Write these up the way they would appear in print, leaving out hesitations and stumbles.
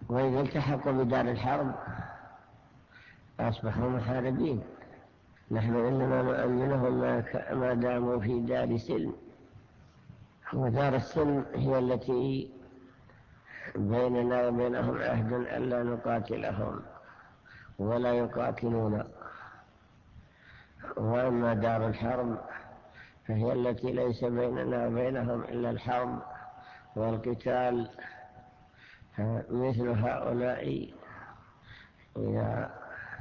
وإذا التحقوا بدار الحرب أصبحوا محاربين. نحن إنما نؤمنهم ما داموا في دار سلم، ودار السلم هي التي بيننا وبينهم عهد ألا نقاتلهم ولا يقاتلون. وأما دار الحرب فهي التي ليس بيننا وبينهم إلا الحرب والقتال. مثل هؤلاء إذا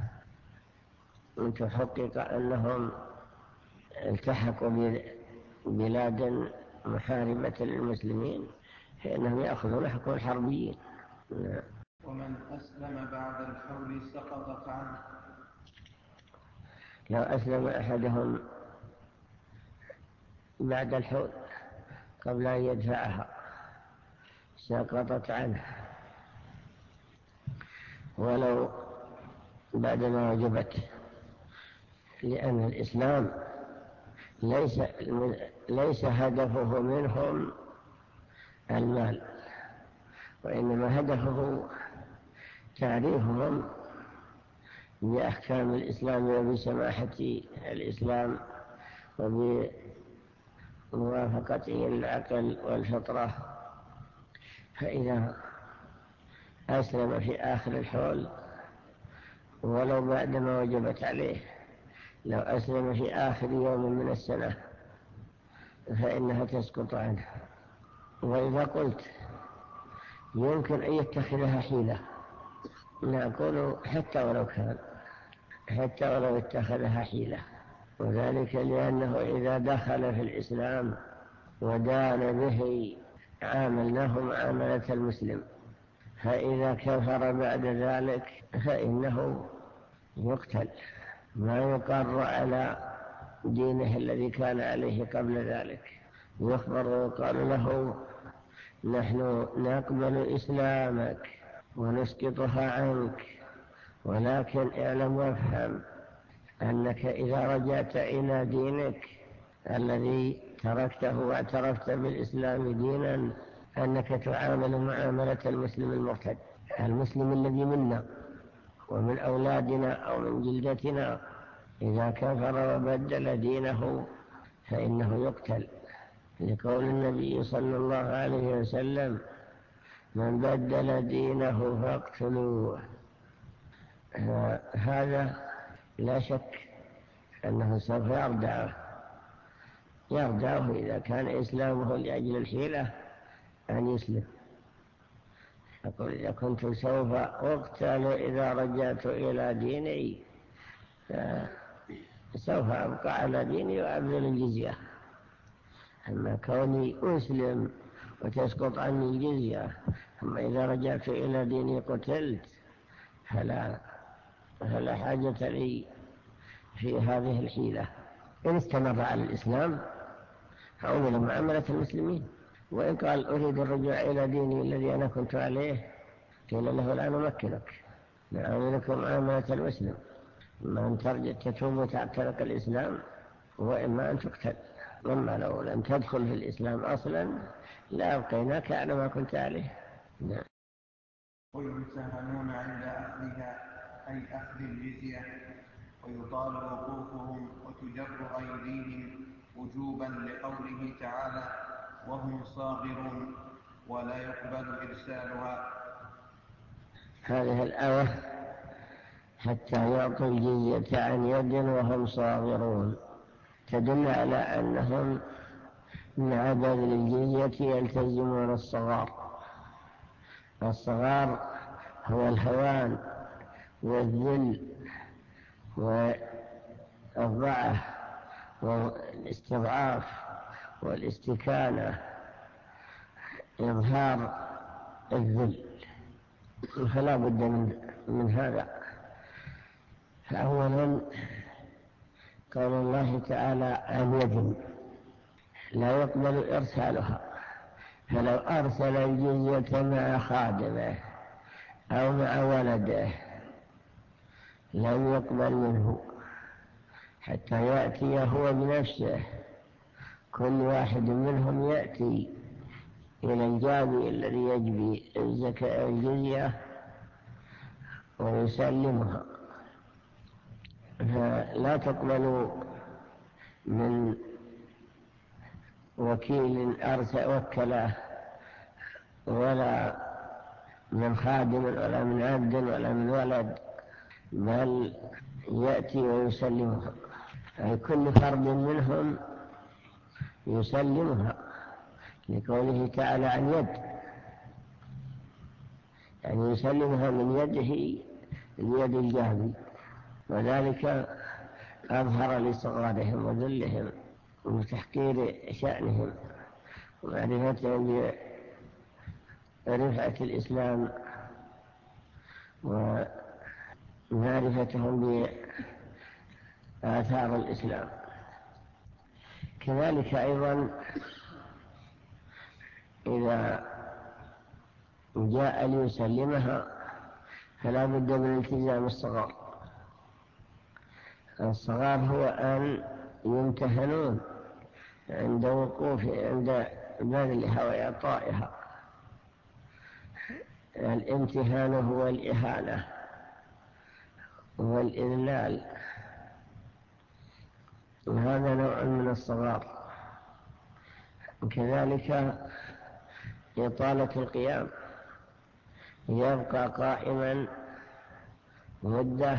تحقق أنهم التحقوا ببلاد محاربة للمسلمين فإنهم يأخذون حكم الحربيين. ومن أسلم بعد الحول سقطت عنه. لو أسلم أحدهم بعد الحول قبل أن يدفعها سقطت عنه، ولو بعدما وجبت، لأن الإسلام ليس هدفه منهم المال، وإنما هدفه تعريفهم بأحكام الإسلام وبسماحة الإسلام وبموافقته العقل والفطرة. فإذا أسلم في آخر الحول ولو بعدما وجبت عليه، لو أسلم في آخر يوم من السنة فإنها تسقط عنه. وإذا قلت يمكن أن يتخذها حيلة، نقول حتى ولو اتخذها حيلة، وذلك لأنه إذا دخل في الإسلام ودان به عاملناه معاملة المسلم، فإذا كفر بعد ذلك فإنه يقتل، ما يقر على دينه الذي كان عليه قبل ذلك. يخبر ويقال له نحن نقبل إسلامك ونسقطها عنك، ولكن اعلم وافهم أنك إذا رجعت إلى دينك الذي تركته واعترفت بالإسلام دينا أنك تعامل معاملة المسلم المرتد، المسلم الذي منا ومن أولادنا أو من جلدتنا، إذا كفر وبدل دينه فإنه يقتل، لقول النبي صلى الله عليه وسلم من بدل دينه فاقتلوه. هذا لا شك أنه سوف يردعه إذا كان إسلامه لأجل الحيلة أن يسلم. يقول إذا كنت سوف أقتل إذا رجعت إلى ديني سوف أبقى على ديني وأبذل الجزية. أما كوني أسلم وتسقط عني الجزية، أما إذا رجعت إلى ديني قتلت فلا حاجة لي في هذه الحيلة. إن استمر على الإسلام عمل معاملة المسلمين، وإن قال أريد الرجوع إلى ديني الذي أنا كنت عليه قيل له لا نمكنك، نعاملكم معاملة المسلم، إما أن ترجع تتوب وتعتنق الإسلام وإما أن تقتل. أما لو لم تدخل في الإسلام أصلا لا أبقيناك على ما كنت عليه. ويمتهنون عند أخذها أي أخذ الجزية، ويطال وقوفهم وتجر أيديهم وجوبا لقوله تعالى وهم صاغرون ولا يقبل إرسالها. هذه الآية حتى يعطوا الجزية عن يد وهم صاغرون تدل على أنهم مع بذل الجزية يلتزمون الصغار. الصغار هو الهوان والذل والضعف والاستضعاف والاستكانة، إظهار الذل، فلا بد من هذا. فأولا قال الله تعالى عن يد لا يقبل إرسالها، فلو أرسل الجزية مع خادمه أو مع ولده لم يقبل منه حتى يأتي هو بنفسه. كل واحد منهم يأتي إلى الجابي الذي يجبي الزكاة الجزية ويسلمها، فلا تقبل من وكيل وكله، ولا من خادم ولا من عبد ولا من ولد، بل يأتي ويسلمها، أي كل فرد منهم يسلمها، لقوله تعالى عن يد، يعني يسلمها من يده اليد الجاهل، وذلك أظهر لصغارهم وذلهم وتحقير شأنهم ومعرفتهم برفعة الإسلام ومعرفتهم بآثار الإسلام. كذلك أيضا إذا جاء ليسلمها فلا بد من التزام الصغار. الصغار هو أن يمتهنون عند عند بذلها وإعطائها. الامتهان هو الإهانة والإذلال، وهذا نوع من الصغار. وكذلك إطالة القيام، يبقى قائما مدة،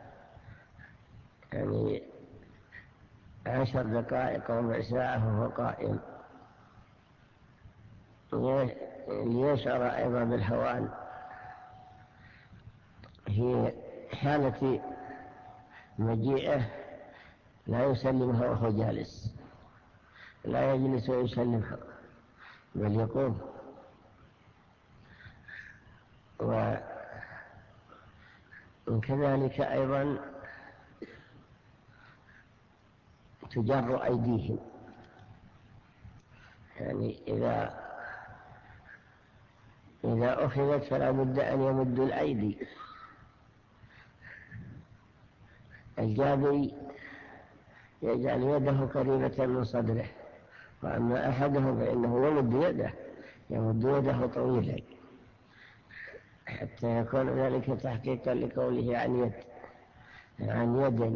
يعني 10 دقائق أو ربع ساعة وهو قائم، ليشعر أيضا بالهوان في حالة مجيئه. لا يسلمها وهو جالس، لا يجلس ويسلمها، بل يقوم. وكذلك أيضا تجر أيديهم، يعني إذا أخذت فلا بد أن يمد الأيدي. الجابي يجعل يده قريبة من صدره، وأما أحدهم فإنه يمد يده طويلا حتى يكون ذلك تحقيقا لقوله عن يد.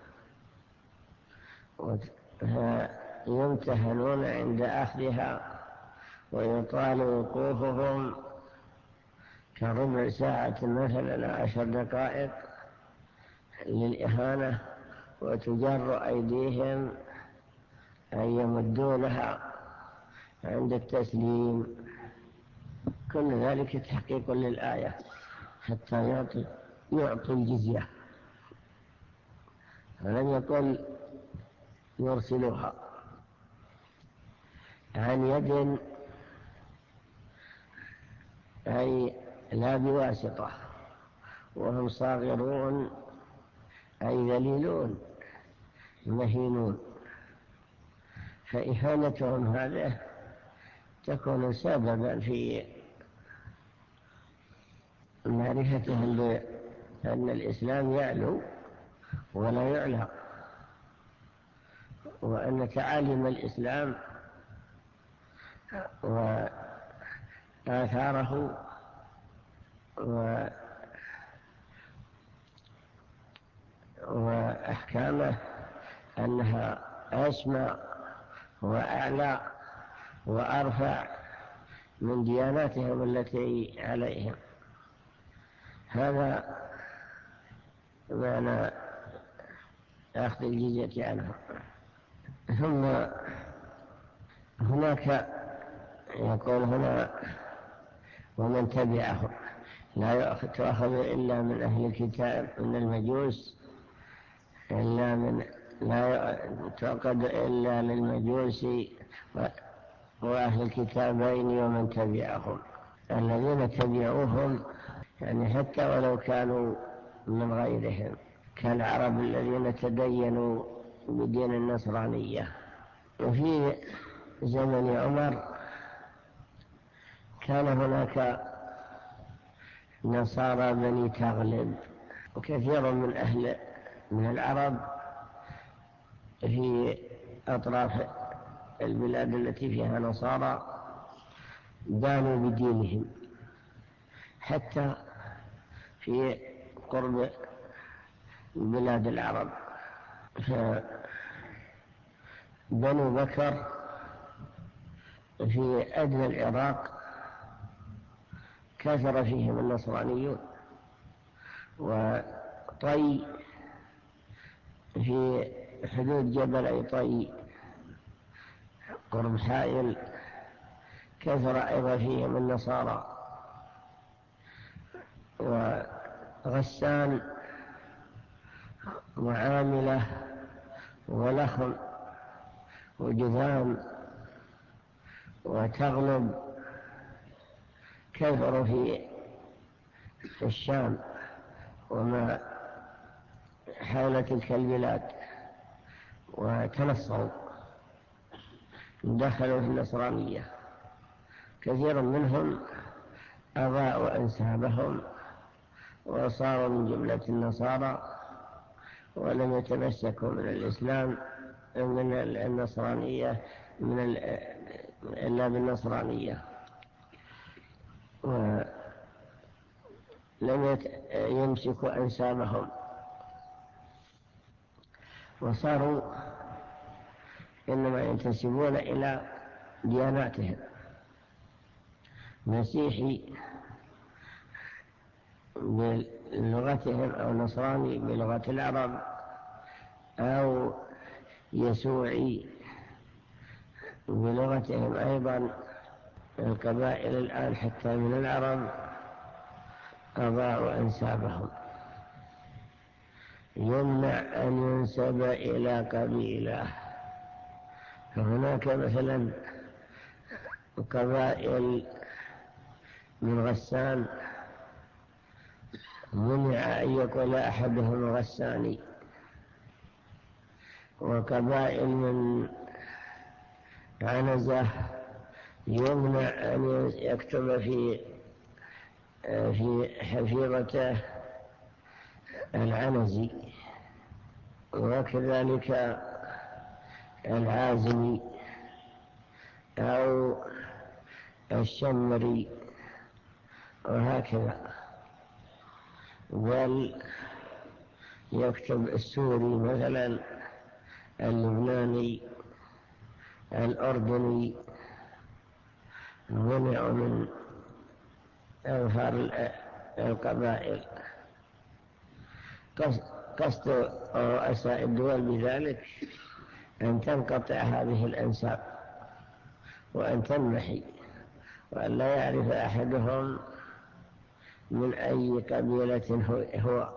يمتهنون عند أخذها، ويطال وقوفهم كربع ساعة مثلا 10 دقائق للإهانة، وتجر أيديهم أن يمدونها عند التسليم. كل ذلك تحقيق للآية حتى يعطي الجزية، ولم يقل يرسلوها. عن يد أي لا بواسطة، وهم صاغرون أي ذليلون مهينون، فإهانتهم هذه تكون سببا في معرفتهم بأن الإسلام يعلو ولا يعلى، وأن تعاليم الإسلام وآثاره وأحكامه أنها أسمى وأعلى وأرفع من دياناتهم التي عليهم. هذا معنى أخذ الجزية عنهم. ثم هناك يقول هنا ومن تبعه، لا تؤخذ إلا من أهل الكتاب من المجوس، لا تعقد إلا للمجوس وأهل الكتابين ومن تبعهم. الذين تبعوهم يعني حتى ولو كانوا من غيرهم، كالعرب الذين تدينوا بدين النصرانية. وفي زمن عمر كان هناك نصارى بني تغلب، وكثير من العرب في أطراف البلاد التي فيها نصارى دانوا بدينهم، حتى في قرب بلاد العرب. فبنو بكر في أدنى العراق كثر فيهم النصرانيون، وطي في حدود جبل طي قرب حائل كثر أيضا فيهم النصارى، وغسان وعاملة ولخم وجذام وتغلب كثروا في الشام وما حول تلك البلاد، وتنصروا دخلوا في النصرانية. كثير منهم أضاعوا أنسابهم وصاروا من جملة النصارى، ولم يتمسكوا من الإسلام من النصرانية إلا بالنصرانية، ولم يمسكوا أنسابهم، وصاروا إنما ينتسبون إلى دياناتهم، مسيحي بلغتهم أو نصراني بلغة العرب أو يسوعي بلغتهم أيضا. القبائل الآن حتى من العرب أضاعوا أنسابهم، يمنع أن ينسب إلى قبيلة. فهناك مثلا قبائل من غسان منع أن يقول أحدهم غساني، وقبائل من عنزة يمنع أن يكتب في حفيظته العنزي، وكذلك العازمي أو الشمري، وهكذا. بل يكتب السوري مثلا، اللبناني، الأردني، منع من أظهار القبائل. قصد رؤساء الدول بذلك أن تنقطع هذه الأنساب وأن تنمحي، وأن لا يعرف أحدهم من أي قبيلة هو.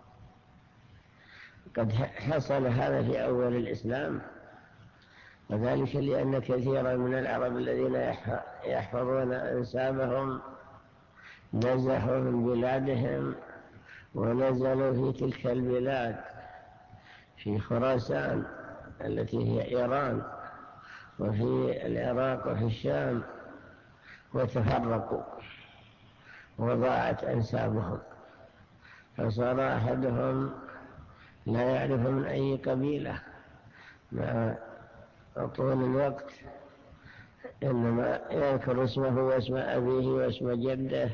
قد حصل هذا في أول الإسلام، وذلك لأن كثيرا من العرب الذين يحفظون أنسابهم نزحوا من بلادهم ونزلوا في تلك البلاد، في خراسان التي هي إيران، وفي العراق وفي الشام، وتفرقوا وضاعت أنسابهم، فصار أحدهم لا يعرف من أي قبيلة مع طول الوقت، إنما يذكر اسمه واسم أبيه واسم جده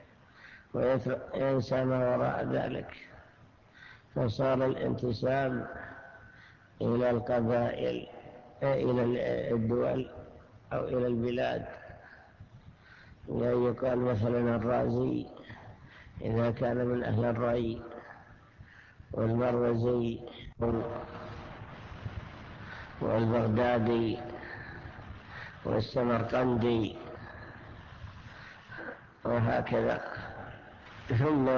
وينسى ما وراء ذلك. فصار الانتساب إلى القبائل إلى الدول أو إلى البلاد، يعني يقال مثلا الرازي إذا كان من أهل الري، والمروزي والبغدادي والسمرقندي، وهكذا. ثم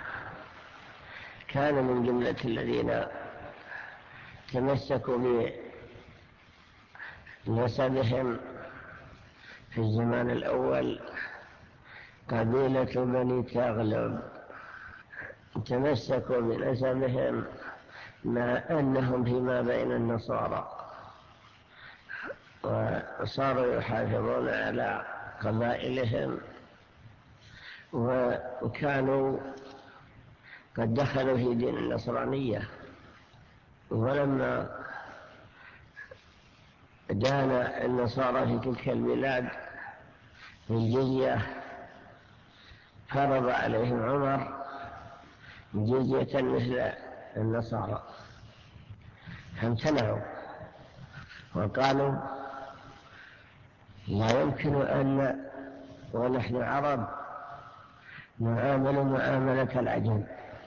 كان من جملة الذين تمسكوا بنسبهم في الزمان الأول قبيلة بني تغلب، تمسكوا بنسبهم مع أنهم فيما بين النصارى، وصاروا يحافظون على قبائلهم، وكانوا قد دخلوا في دين النصرانية. ولما دان النصارى في تلك البلاد بالجزية فرض عليهم عمر جزية مثل النصارى، فامتنعوا وقالوا لا يمكن أن ونحن عرب نعامل معاملة العجم،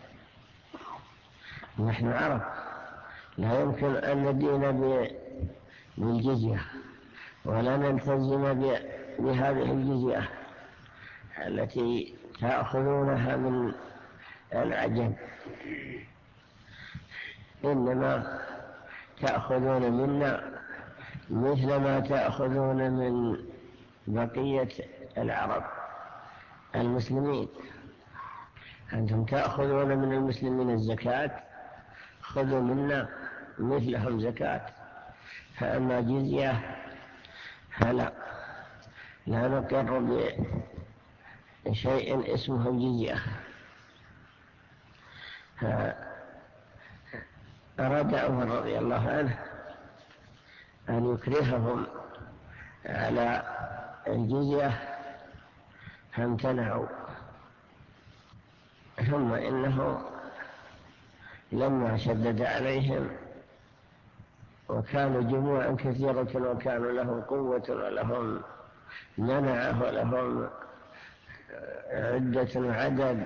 نحن عرب لا يمكن أن ندين بالجزية ولا نلتزم بهذه الجزية التي تأخذونها من العجم، إنما تأخذون منا مثل ما تأخذون من بقية العرب المسلمين. أنتم تأخذون من المسلمين الزكاة، خذوا منا مثلهم زكاة، فأما جزية فلا، لا نقر بشيء اسمه الجزية. أراد عمر رضي الله عنه أن يكرههم على الجزية فامتنعوا، ثم إنه لما شدد عليهم وكانوا جموعا كثيرة وكانوا لهم قوة ولهم منعه ولهم عدة وعدد،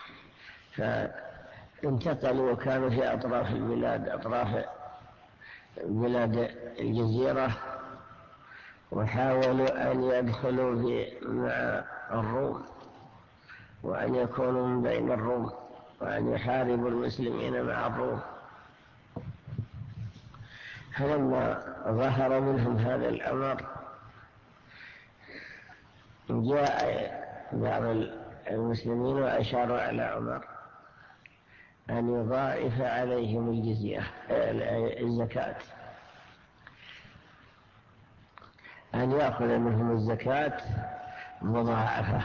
فانتقلوا وكانوا في أطراف البلاد، أطراف بلاد الجزيرة، وحاولوا أن يدخلوا مع الروم وأن يكونوا من بين الروم وأن يحاربوا المسلمين مع الروم. فلما ظهر منهم هذا الأمر جاء بعض المسلمين وأشاروا على عمر أن يضاعف عليهم الزكاة، أن يأخذ منهم الزكاة مضاعفة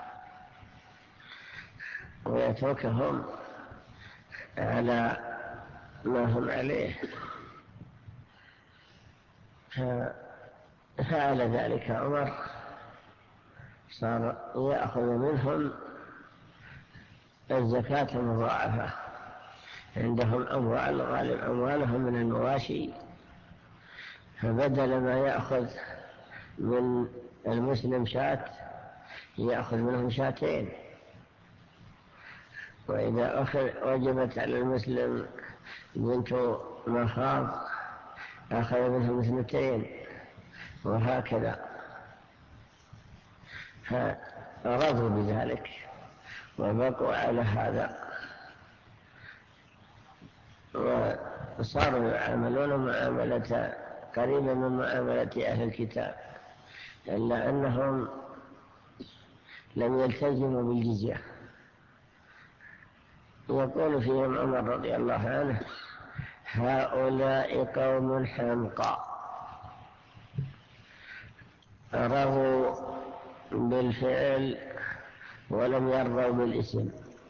ويتركهم على ما هم عليه. ففعل ذلك عمر، صار يأخذ منهم الزكاة المضاعفة. عندهم أموال، غالب أموالهم من المواشي، فبدل ما يأخذ من المسلم شاة يأخذ منهم شاتين، وإذا وجبت على المسلم بنت مخاض أخذ منهم 2، وهكذا. فرضوا بذلك وبقوا على هذا، وصاروا يعاملون معاملة قريبة من معاملة أهل الكتاب، إلا أنهم لم يلتزموا بالجزية. يقول فيهم عمر رضي الله عنه: هؤلاء قوم حمقى رضوا بالفعل ولم يرضوا بالاسم.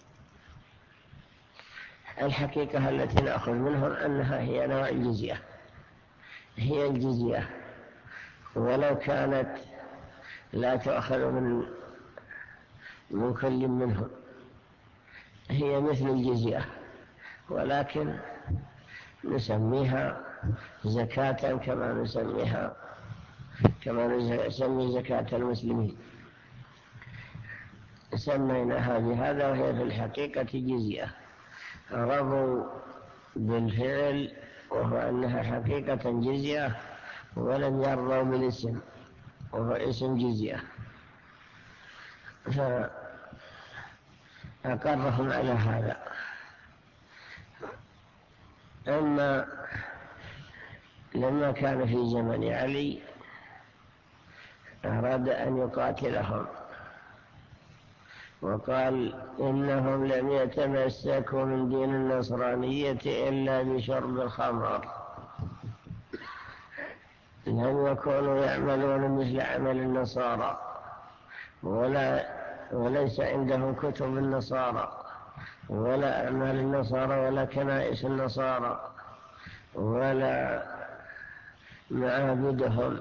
الحقيقة التي نأخذ منهم أنها هي نوع الجزية، هي الجزية، ولو كانت لا تأخذ من كل منهم، هي مثل الجزية، ولكن نسميها زكاة كما نسمي زكاة المسلمين، سميناها بهذا وهي في الحقيقة جزية. رضوا بالفعل وهو أنها حقيقة جزية، ولم يرضوا بالاسم وهو اسم جزية، فأقرهم على هذا. أما لما كان في زمن علي أراد أن يقاتلهم وقال: إنهم لم يتمسكوا من دين النصرانية إلا بشرب الخمر، لم يكونوا يعملون مثل عمل النصارى، وليس عندهم كتب النصارى ولا أعمال النصارى ولا كنائس النصارى ولا معابدهم،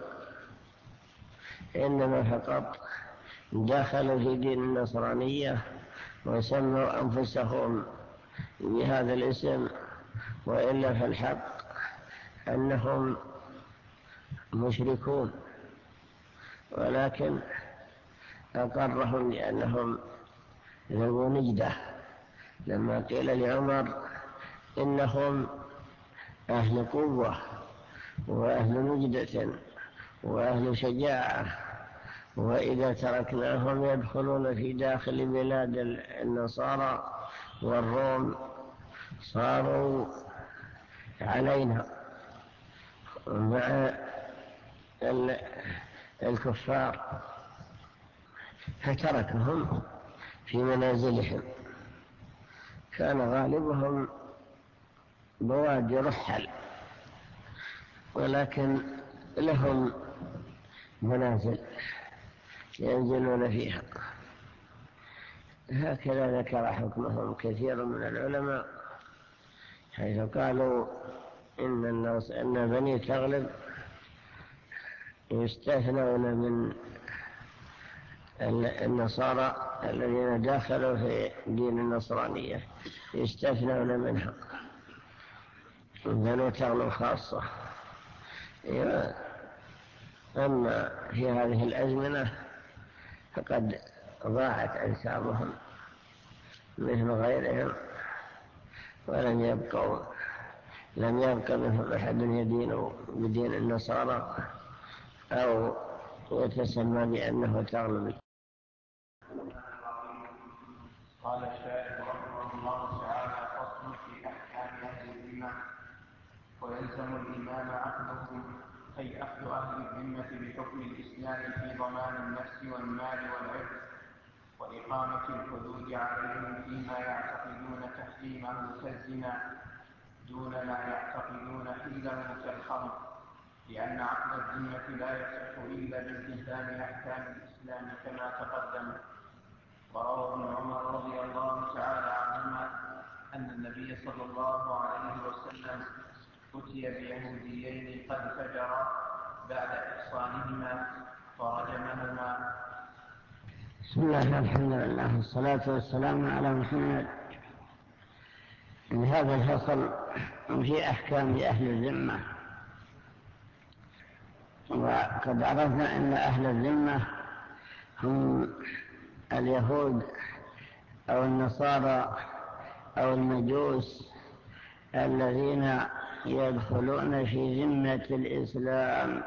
إنما فقط دخلوا في دين النصرانية وسموا أنفسهم بهذا الاسم، وإلا فالحق أنهم مشركون، ولكن أقرهم لأنهم ذو نجدة. لما قيل لعمر إنهم أهل قوة وأهل نجدة وأهل شجاعة، وإذا تركناهم يدخلون في داخل بلاد النصارى والروم صاروا علينا مع الكفار، فتركهم في منازلهم. كان غالبهم بوادي رحل، ولكن لهم منازل ينزلون فيها. هكذا ذكر حكمهم كثير من العلماء، حيث قالوا إن بني تغلب يستثنون من النصارى الذين دخلوا في دين النصرانية، يستثنون منها بنو تغلب خاصة. أما في هذه الأزمنة فقد ضاعت أنسابهم مثل غيرهم، ولم يبقى منهم أحد يدين بدين النصارى أو يتسمى بأنه تغلب. قال الشارع رحمه الله تعالى: فصل في أحكام أهل الذمة. ويلزم الإمام عقدهم، أي أخذ أهل الذمة بحكم الإسلام في ضمان النفس والمال والعرض، وإقامة الحدود عليهم فيما يعتقدون تحريمه كالزنا دون ما يعتقدون حله كالخمر، لأن عقد الذمة لا يصح إلا بالتزام أحكام الإسلام كما تقدم. وروى ابن عمر رضي الله تعالى عنهما أن النبي صلى الله عليه وسلم أتي بيهوديين قد فجرا بعد إحصانهما فرجمهما. بسم الله الحمد لله والصلاة والسلام على محمد. هذا الفصل في أحكام أهل الذمة. وقد عرفنا أن أهل الذمة هم اليهود أو النصارى أو المجوس الذين يدخلون في ذمة الإسلام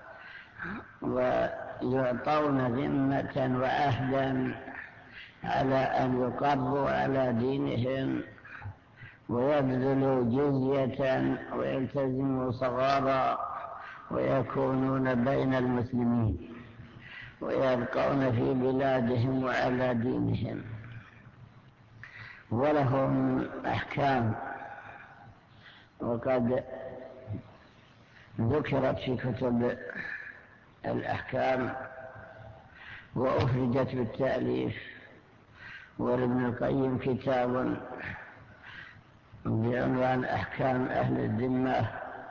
ويعطون ذمة وعهدا على أن يقروا على دينهم ويبذلوا جزية ويلتزموا صغارا ويكونون بين المسلمين ويبقون في بلادهم وعلى دينهم، ولهم أحكام وقد ذكرت في كتب الأحكام وأخرجت بالتأليف. ولابن القيم كتاب بعنوان أحكام أهل الذمة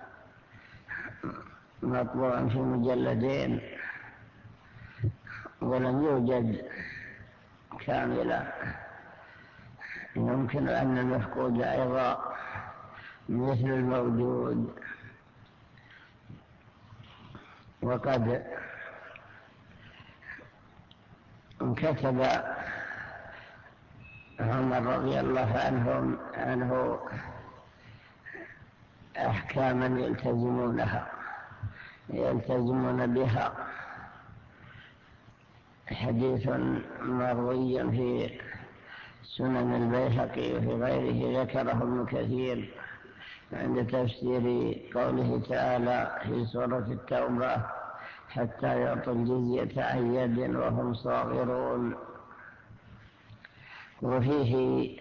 مطبوع في مجلدين ولم يوجد كاملا. يمكن أن المفقود أيضا مثل الموجود. وقد كتب عمر رضي الله عنه أحكاما يلتزمون بها. حديث مروي في سنن البيهقي وفي غيره ذكره ابن كثير عند تفسير قوله تعالى في سورة التوبة: حتى يعطوا الجزية عن يد وهم صاغرون. وفيه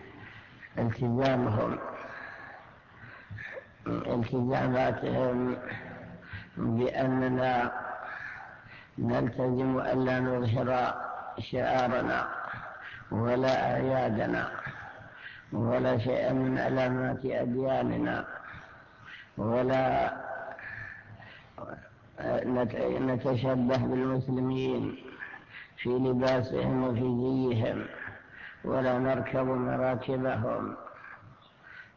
التزاماتهم بأننا نلتزم ألا نظهر شعارنا ولا أعيادنا ولا شيئا من علامات أدياننا، ولا نتشبه بالمسلمين في لباسهم وفي زيهم، ولا نركب مراكبهم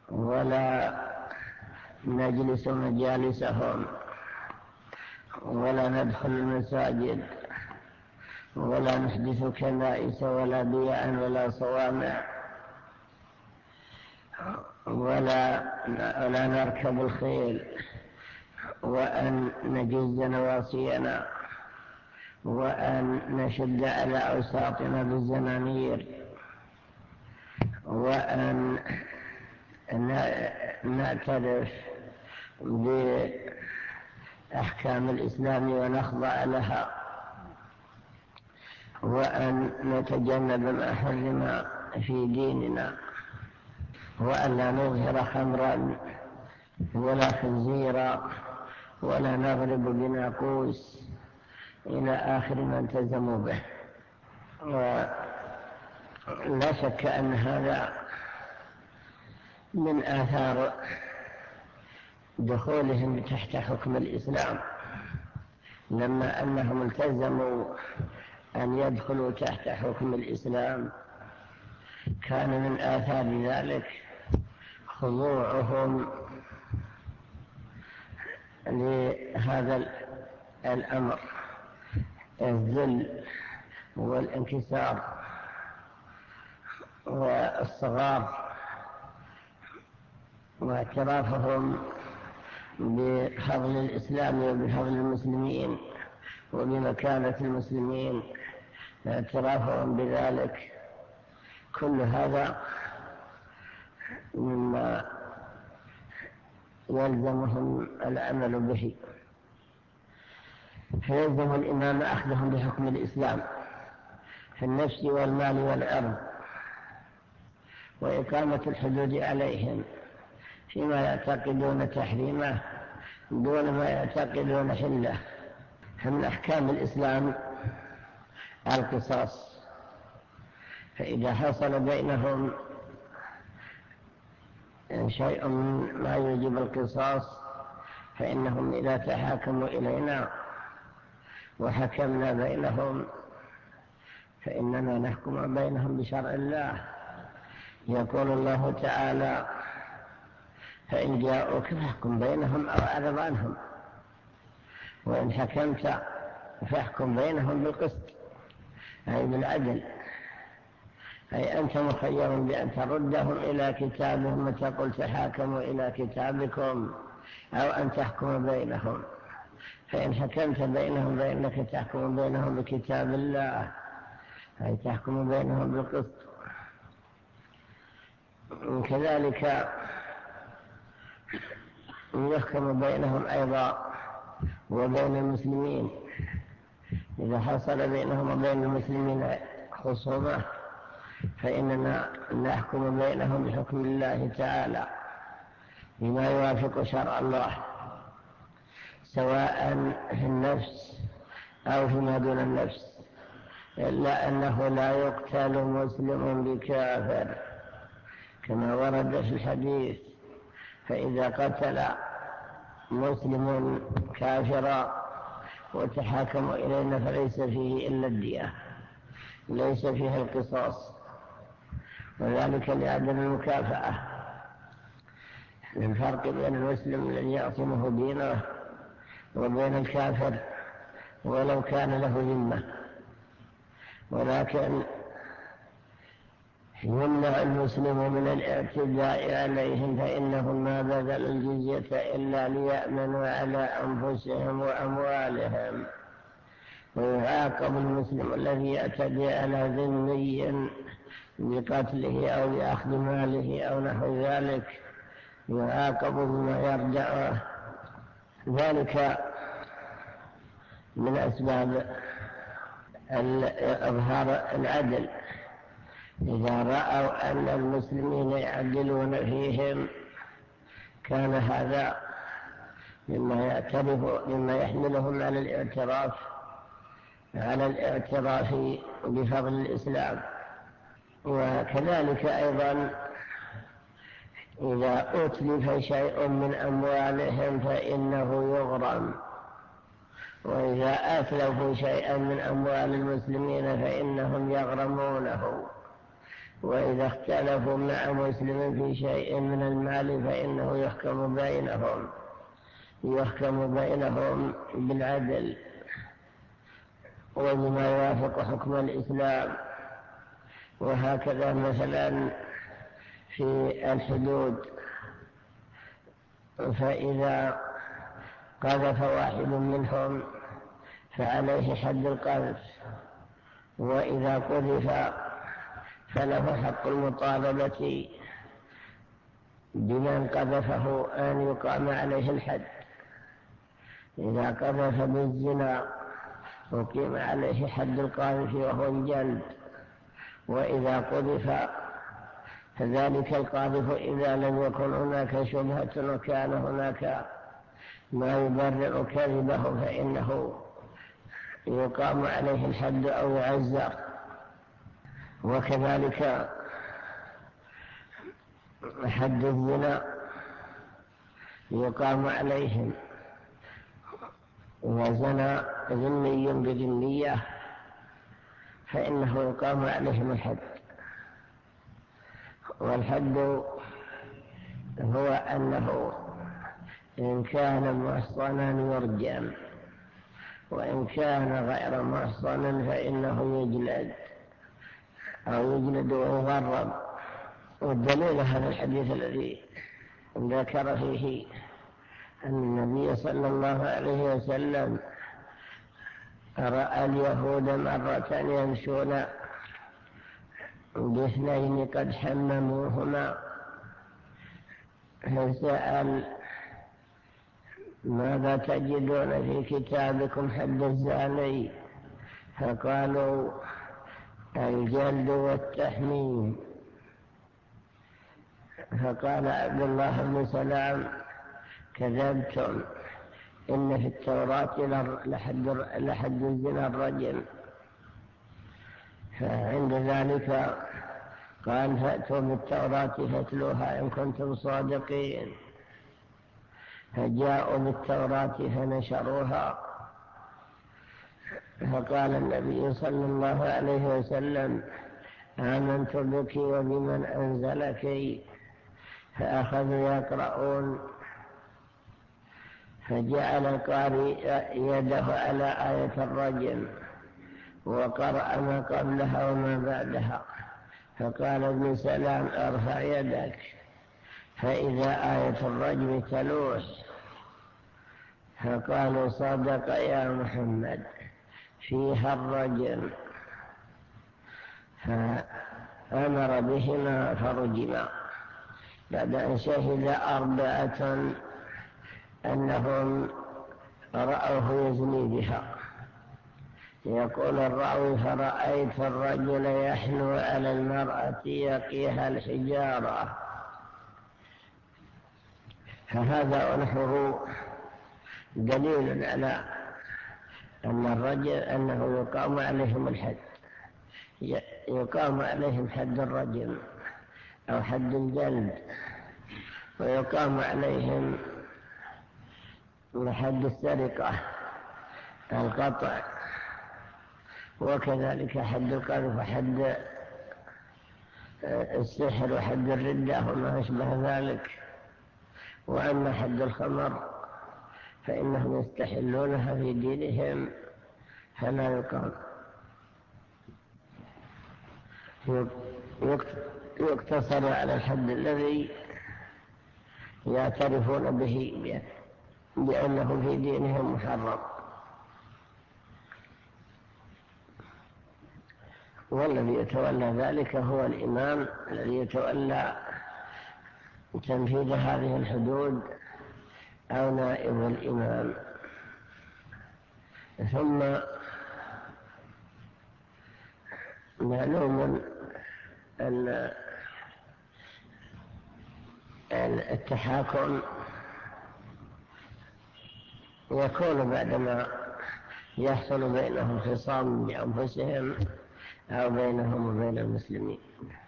ولا نجلس مجالسهم، ولا ندخل المساجد، ولا نحدث كنائس ولا بيعا ولا صوامع، ولا نركب الخيل، وأن نجز نواصينا، وأن نشد على أوساطنا بالزنانير، وأن نعترف بأحكام الإسلام ونخضع لها، وأن نتجنب ما حرم في ديننا، وأن لا نظهر خمرا ولا خنزيرا ولا نضرب بناقوس إلى آخر ما التزموا به. ولا شك أن هذا من آثار دخولهم تحت حكم الإسلام، لما أنهم التزموا أن يدخلوا تحت حكم الإسلام كان من آثار ذلك خضوعهم لهذا الأمر، الذل والانكسار والصغار، واعترافهم بفضل الإسلام وبفضل المسلمين وبمكانة المسلمين، اعترافهم بذلك، كل هذا مما يلزمهم العمل به. فيلزم الإمام أخذهم بحكم الإسلام في النفس والمال والعرض، وإقامة الحدود عليهم فيما يعتقدون تحريمه دون ما يعتقدون حله. فمن أحكام الإسلام القصاص، فإذا حصل بينهم شيء ما يوجب القصاص فإنهم إذا تحاكموا إلينا وحكمنا بينهم فإننا نحكم بينهم بشرع الله. يقول الله تعالى: فإن جاءوك فاحكم بينهم أو أعرض عنهم، وإن حكمت فاحكم بينهم بالقسط، أي بالعدل، أي أنت مخير بأن تردهم إلى كتابهم وتقول تحاكموا إلى كتابكم، أو أن تحكم بينهم. فإن حكمت بينهم فإنك تحكم بينهم بكتاب الله، أي تحكم بينهم بالقسط. كذلك يحكم بينهم أيضا وبين المسلمين، إذا حصل بينهم وبين المسلمين خصومة فإننا نحكم بينهم بحكم الله تعالى بما يوافق شرع الله، سواء في النفس أو فيما دون النفس، إلا أنه لا يقتل مسلم بكافر كما ورد في الحديث: فإذا قتل مسلم كافرا وتحاكموا إلينا فليس فيه إلا الدية، ليس فيه القصاص، وذلك لعدم المكافأة. الفرق بين المسلم الذي يعصمه دينه وبين الكافر ولو كان له ذمة، ولكن يمنع المسلم من الاعتداء عليهم، فإنهم ما بذلوا الجزية إلا ليأمنوا على أنفسهم وأموالهم. ويعاقب المسلم الذي يعتدي على ذمي بقتله أو بأخذ ماله أو نحو ذلك، يعاقب بما يردعه. ذلك من أسباب إظهار العدل. إذا رأوا أن المسلمين يعدلون فيهم كان هذا مما يحملهم على الاعتراف بفضل الإسلام. وكذلك أيضا إذا أتلف شيء من أموالهم فإنه يغرم، وإذا أتلفوا شيئا من أموال المسلمين فإنهم يغرمونه، وإذا اختلفوا مع مسلم في شيء من المال فإنه يحكم بينهم بالعدل وبما يوافق حكم الإسلام. وهكذا مثلا في الحدود، فإذا قذف واحد منهم فعليه حد القذف، وإذا قذف فله حق المطالبة بمن قذفه أن يقام عليه الحد. إذا قذف بالزنا أقيم عليه حد القاذف وهو الجلد، وإذا قذف فذلك القاذف إذا لم يكن هناك شبهة وكان هناك ما يبرر كذبه فإنه يقام عليه الحد أو يعزر. وكذلك حد الزنا يقام عليهم، وزنى ذمي بذمية فإنه يقام عليهم الحد. والحد هو أنه إن كان محصنا يرجم، وإن كان غير محصن فإنه يجلد أو يجلد ويغرب. والدليل هذا الحديث الذي ذكر فيه أن النبي صلى الله عليه وسلم رأى اليهود مرة يمشون باثنين قد حمموهما، فسأل: ماذا تجدون في كتابكم حد الزاني؟ فقالوا: الجلد والتحميم. فقال عبد الله بن سلام: كذبتم، إن في التوراة لحد الزنا الرجم. فعند ذلك قال: فأتوا بالتوراة فاتلوها إن كنتم صادقين. فجاءوا بالتوراة فنشروها، فقال النبي صلى الله عليه وسلم: آمنت بك وبمن أنزلك. فأخذوا يقرؤون، فجعل القارئ يده على آية الرجم وقرأ ما قبلها وما بعدها. فقال ابن سلام: ارفع يدك. فإذا آية الرجم تلوح. فقالوا: صدق يا محمد، فيها الرجم. فأمر بهما فرجما، بعد أن شهد 4 أنهم رأوه يزني بها. يقول الراوي: فرأيت الرجل يحنو على المرأة يقيها الحجارة. فهذا ونحوه دليل على أن الرجل أنه يقام عليهم الحد، يقام عليهم حد الرجل أو حد الجلد، ويقام عليهم حد السرقة القطع، وكذلك حد القذف وحد السحر وحد الردة وما أشبه ذلك. وأما حد الخمر فإنهم يستحلونها في دينهم فلا يقام. يقتصر على الحد الذي يعترفون به بأنه في دينهم محرم. والذي يتولى ذلك هو الإمام الذي يتولى تنفيذ هذه الحدود أو نائب الإمام. ثم معلوم أن التحاكم يكون بعدما يحصل بينهم خصام بأنفسهم أو بينهم وبين المسلمين.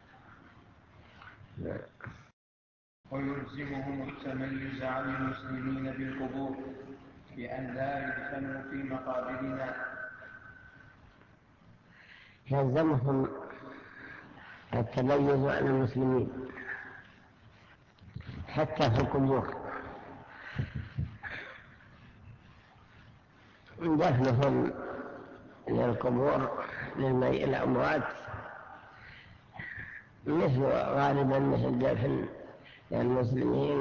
ويلزمهم التميز عن المسلمين بالقبور بأن لا يدفنوا في مقابرنا. يلزمهم التميز عن المسلمين حتى في القبور، دفنهم للقبور الأموات غالبا مثل دفن المسلمين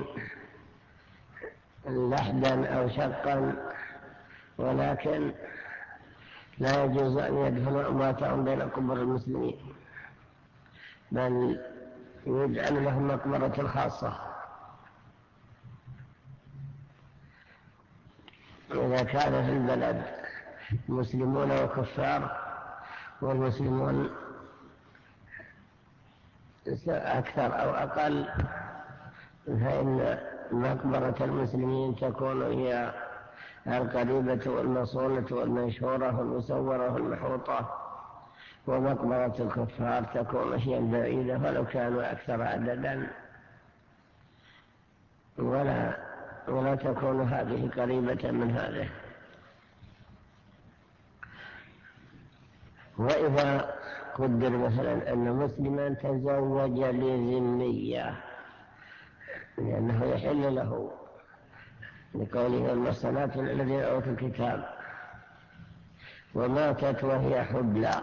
لحدا أو شقا، ولكن لا يجوز أن يدفنوا أمواتهم بين قبور المسلمين، بل يجعل لهم مقبرة خاصة. إذا كان في البلد مسلمون وكفار والمسلمون أكثر أو أقل، فإن مقبرة المسلمين تكون هي القريبة والمصونة والمنشورة والمسورة والمحوطة، ومقبرة الكفار تكون هي البعيدة ولو كانوا أكثر عددا، ولا تكون هذه قريبة من هذه. وإذا قدر مثلا أن مسلما تزوج لذمية، لأنه يحل له لقوله المحصنات من الذين أوتوا الكتاب، وماتت وهي حبلى،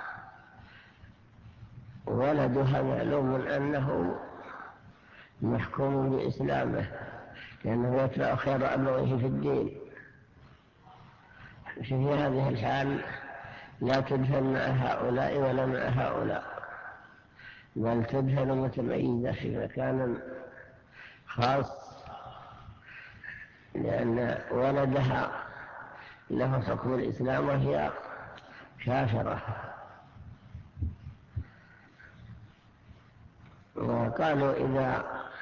ولدها معلوم أنه محكوم بإسلامه لأنه يتبع خير أبويه في الدين، في هذه الحال لا تدفن مع هؤلاء ولا مع هؤلاء، بل تدفن متميزة في مكان خاص، لأن ولدها له حكم الإسلام وهي كافرة. وقالوا إذا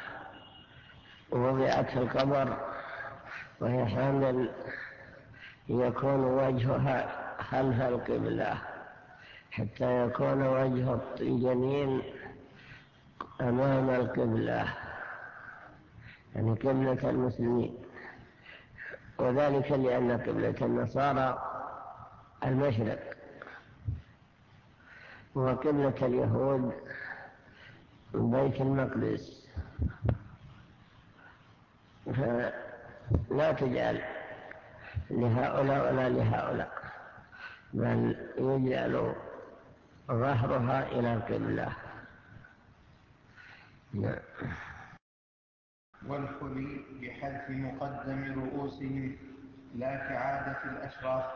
وضعت في القبر وهي حامل يكون وجهها خلف القبلة حتى يكون وجه الجنين أمام القبلة، يعني قبلة المسلمين، وذلك لأن قبلة النصارى المشرق، وقبلة اليهود بيت المقدس، فلا تجعل لهؤلاء ولا لهؤلاء، بل يجعل ظهرها إلى القبلة. والحلي بحذف مقدم رؤوسهم لا كعادة الأشراف.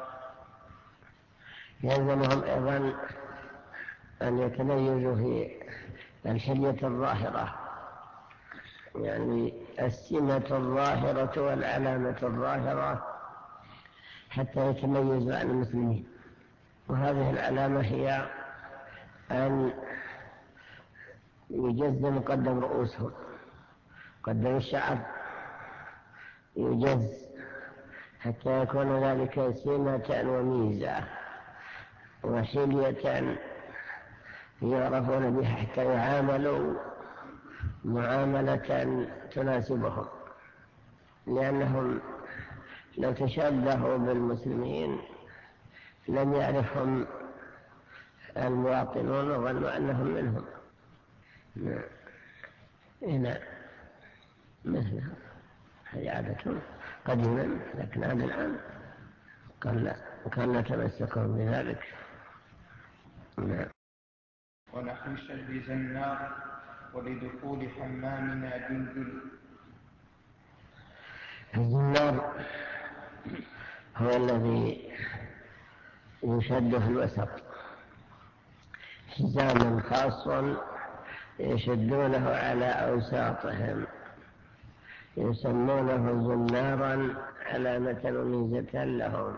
يلزمهم أيضا أن يتميزوا في الحلية الظاهرة، يعني السمة الظاهرة والعلامة الظاهرة، حتى يتميزوا عن المسلمين. وهذه العلامة هي أن يجز مقدم رؤوسهم، قدم الشعر يجز حتى يكون ذلك سمة وميزة وحلية يعرفون بها، حتى يعاملوا معاملة تناسبهم، لأنهم لو تشبهوا بالمسلمين لم يعرفهم المواطنون وظنوا أنهم منهم. هنا مثلها هذه عادة قديما، لكن هذا الآن كان نتمسكهم بذلك. ونحو شد زنار ولدخول حمامنا جلجل. الزنار هو الذي يشد في الوسط، حزام خاص يشدونه على أوساطهم، يسمونه زنارا علامة وميزة لهم.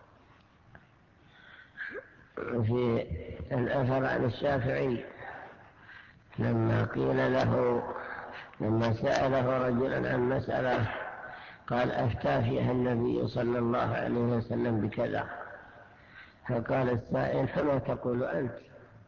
في الأثر عن الشافعي لما سأله رجلا عن مسألة قال أفتى فيها النبي صلى الله عليه وسلم بكذا، فقال السائل فما تقول أنت؟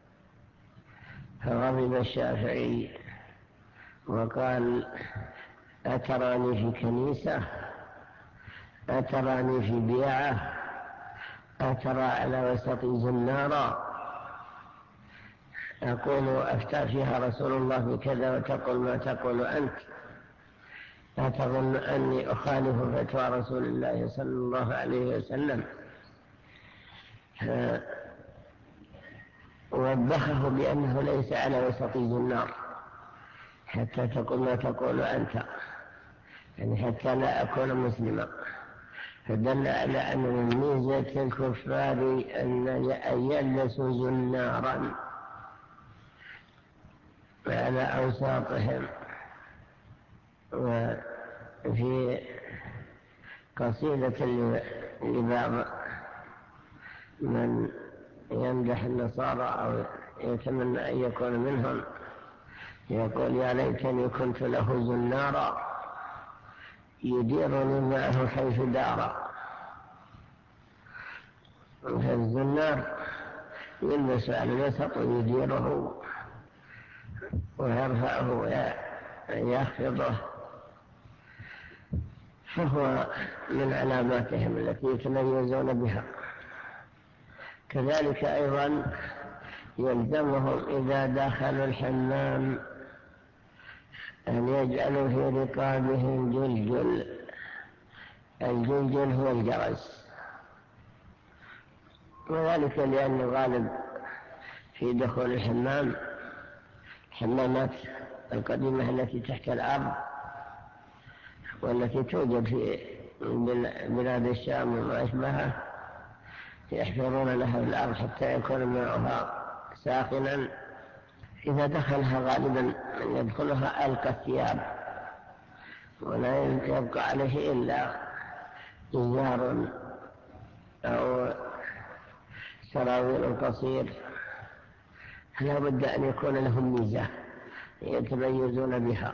فغضب الشافعي وقال أتراني في كنيسة؟ أتراني في بيعة؟ أترى على وسط زنارا؟ أقول أفتى فيها رسول الله بكذا وتقول ما تقول أنت، لا تظن أني أخالف فتوى رسول الله صلى الله عليه وسلم. ووبخه بأنه ليس على وسطي النار حتى تقول ما تقول أنت، يعني حتى لا أكون مسلما. فدل على أن من ميزة الكفار أن يلبسوا زنارا على أوساطهم. وفي قصيدة لبعض من يمدح النصارى أو يتمنى أن يكون منهم يقول يا ليتني كنت له زنارا يديرني معه حيث دار. فالزنار يلبس على الوسط ويديره ويرفعه ويخفضه، فهو من علاماتهم التي يتميزون بها. كذلك أيضا يلزمهم إذا دخلوا الحمام أن يجعلوا في رقابهم جلجل. الجلجل هو الجرس، وذلك لأن الغالب في دخول الحمامات القديمة التي تحت الأرض والتي توجد في بلاد الشام وما أشبهها يحفرون لها الأرض حتى يكون ماؤها ساخنا. إذا دخلها غالبا من يدخلها ألقى الثياب ولا يبقى عليه إلا إزار أو سراويل قصير. فلا بد أن يكون لهم ميزة يتميزون بها،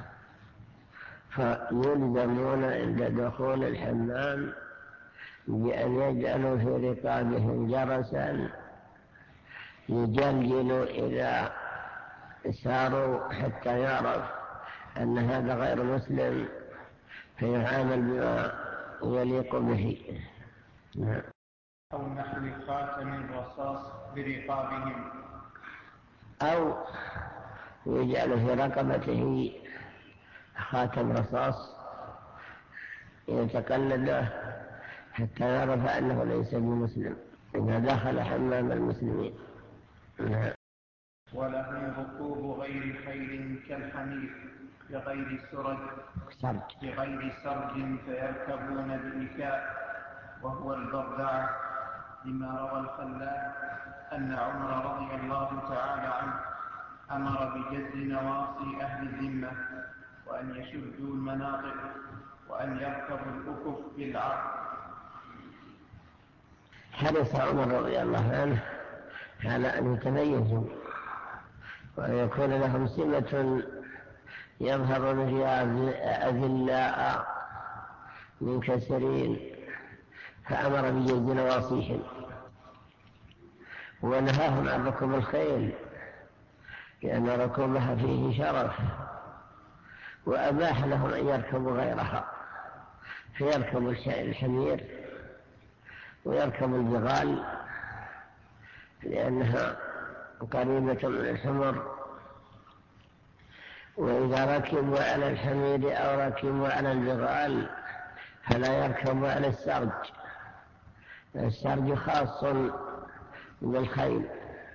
فيلزمون عند دخول الحمام بأن يجعلوا في رقابهم جرسا يجلجل إذا ساروا حتى يعرف أن هذا غير مسلم فيعامل بما يليق به. أو نحو خاتم الرصاص برقابهم، أو يجعل في رقبته خاتم رصاص يتقلده حتى يعرف أنه ليس بمسلم إذا دخل حمام المسلمين. ولهم ركوب غير خيل كالحمير بغير سرج فيركبون بإيكاء وهو البردعة، لما روى الخلال أن عمر رضي الله تعالى عنه أمر بجز نواصي أهل الذمة وأن يشدوا المناطق وأن يركبوا الأكف بالعرض. حرص عمر رضي الله عنه على أن يتميزوا وأن يكون لهم سمة يظهر فيها أذلاء منكسرين، فأمر بجز نواصيهم ونهاهم عن ركوب الخيل لأن ركوبها فيه شرف، وأباح لهم أن يركبوا غيرها فيركبوا الحمير ويركبوا البغال لأنها قريبة من الحمر. وإذا ركبوا على الحمير أو ركبوا على البغال فلا يركبوا على السرج. السرج خاص بالخيل،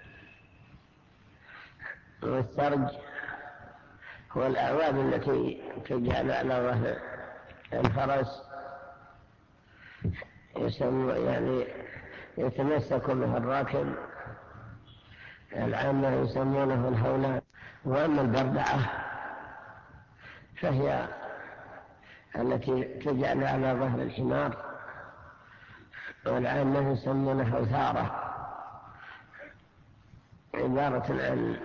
والسرج هو الأعواد التي تجعل على ظهر الفرس يعني يتمسك به الراكب. العامة يسمونه الهولان. وأما البردعة فهي التي تجعل على ظهر الحمار، والعامة يسمونها وثارة، عبارة عن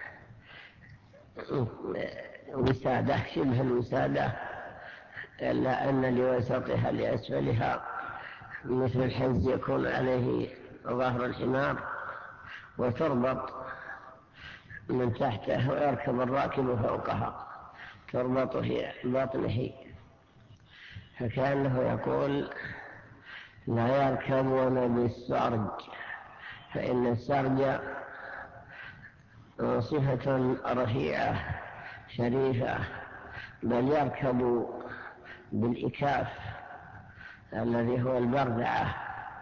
وسادة شبه الوسادة، إلا أن لوسطها لأسفلها مثل الحز يكون عليه ظهر الحمار وتربط من تحته ويركب الراكب فوقها، تربط في بطنه. فكأنه يقول لا يركبون بالسرج، فإن السرج صفة رفيعة شريفة، بل يركب بالإكاف الذي هو البردعة،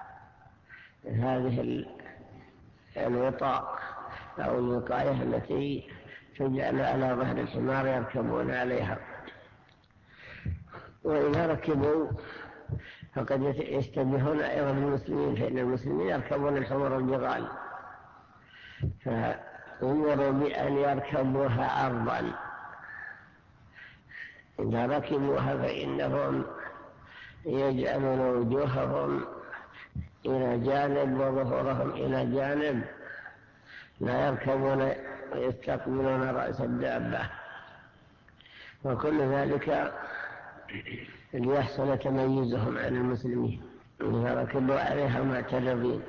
هذه الوطاء أو الوقاية التي تجعل على ظهر الحمار يركبون عليها. وإذا ركبوا فقد يشتبهون أيضا المسلمين، فإن المسلمين يركبون الحمر البغال، فأمروا بأن يركبوها عرضا. إذا ركبوها فإنهم يجعلون وجوههم إلى جانب وظهورهم إلى جانب، لا يركبون ويستقبلون رأس الدابة، وكل ذلك ليحصل تميزهم عن المسلمين إذا ركبوا عليها معترضين.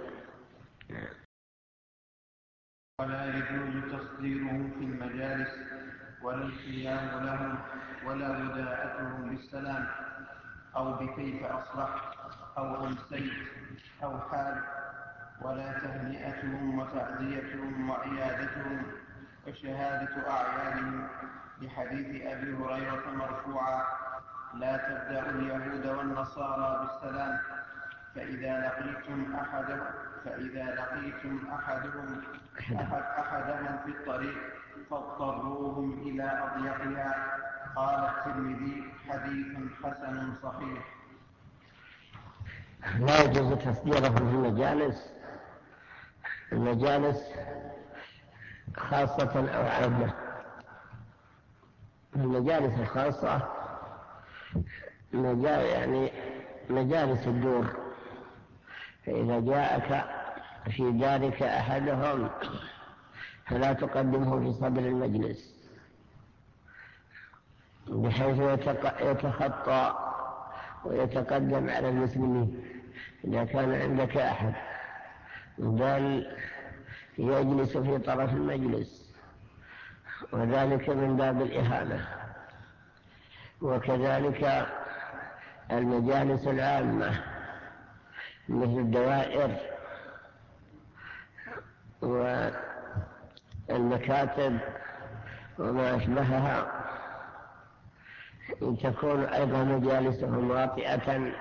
ولا يجوز تصديرهم في المجالس ولا القيام لهم ولا وداعتهم بالسلام أو بكيف أصبحت أو أمسيت أو حال، ولا تهنئتهم وتعزيتهم وعيادتهم وشهادة أعيادهم، لحديث أبي هريرة مرفوعا: لا تبدأوا اليهود والنصارى بالسلام، فإذا لقيتم أحدهم في الطريق فاضطروهم إلى أضيقها. قال الترمذي: حديث حسن صحيح. لا يجوز تصديرهم في المجالس خاصة أو عامة. المجالس الخاصة يعني مجالس الدور، فإذا جاءك في دارك أحدهم فلا تقدمه في صدر المجلس بحيث يتخطى ويتقدم على المسلمين إذا كان عندك أحد، بل يجلس في طرف المجلس، وذلك من باب الإهانة. وكذلك المجالس العامة مثل الدوائر والمكاتب وما أشبهها تكون أيضا مجالسهم واطئة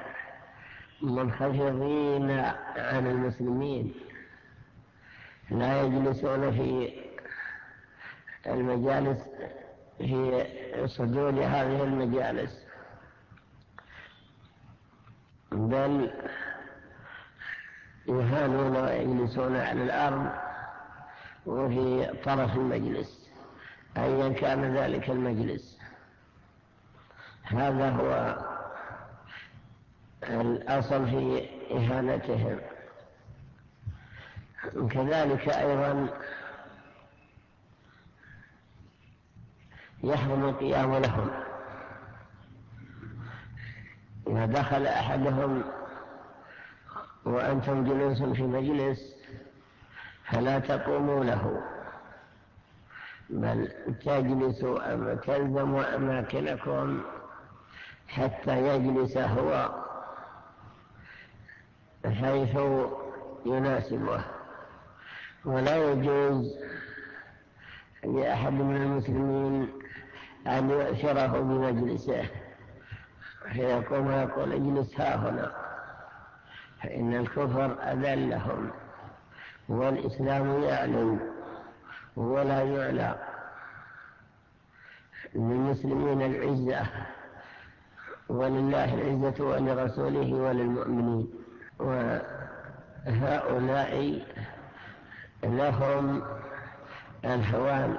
منخفضين عن المسلمين، لا يجلسون في المجالس في صدور هذه المجالس، بل يهانون ويجلسون على الأرض وفي طرف المجلس أيا كان ذلك المجلس. هذا هو الأصل في إهانتهم. كذلك أيضا يحرم القيام لهم. إذا دخل أحدهم وأنتم جلوس في مجلس فلا تقوموا له، بل تجلسوا أم تلزموا أماكنكم حتى يجلس هو حيث يناسبه. ولا يجوز لأحد من المسلمين أن يؤثره بمجلسه فيقوم ويقول اجلس ها هنا، فإن الكفر أذلهم والإسلام يعلو ولا يعلى. للمسلمين العزة، ولله العزة ولرسوله وللمؤمنين، وهؤلاء لهم الهوان،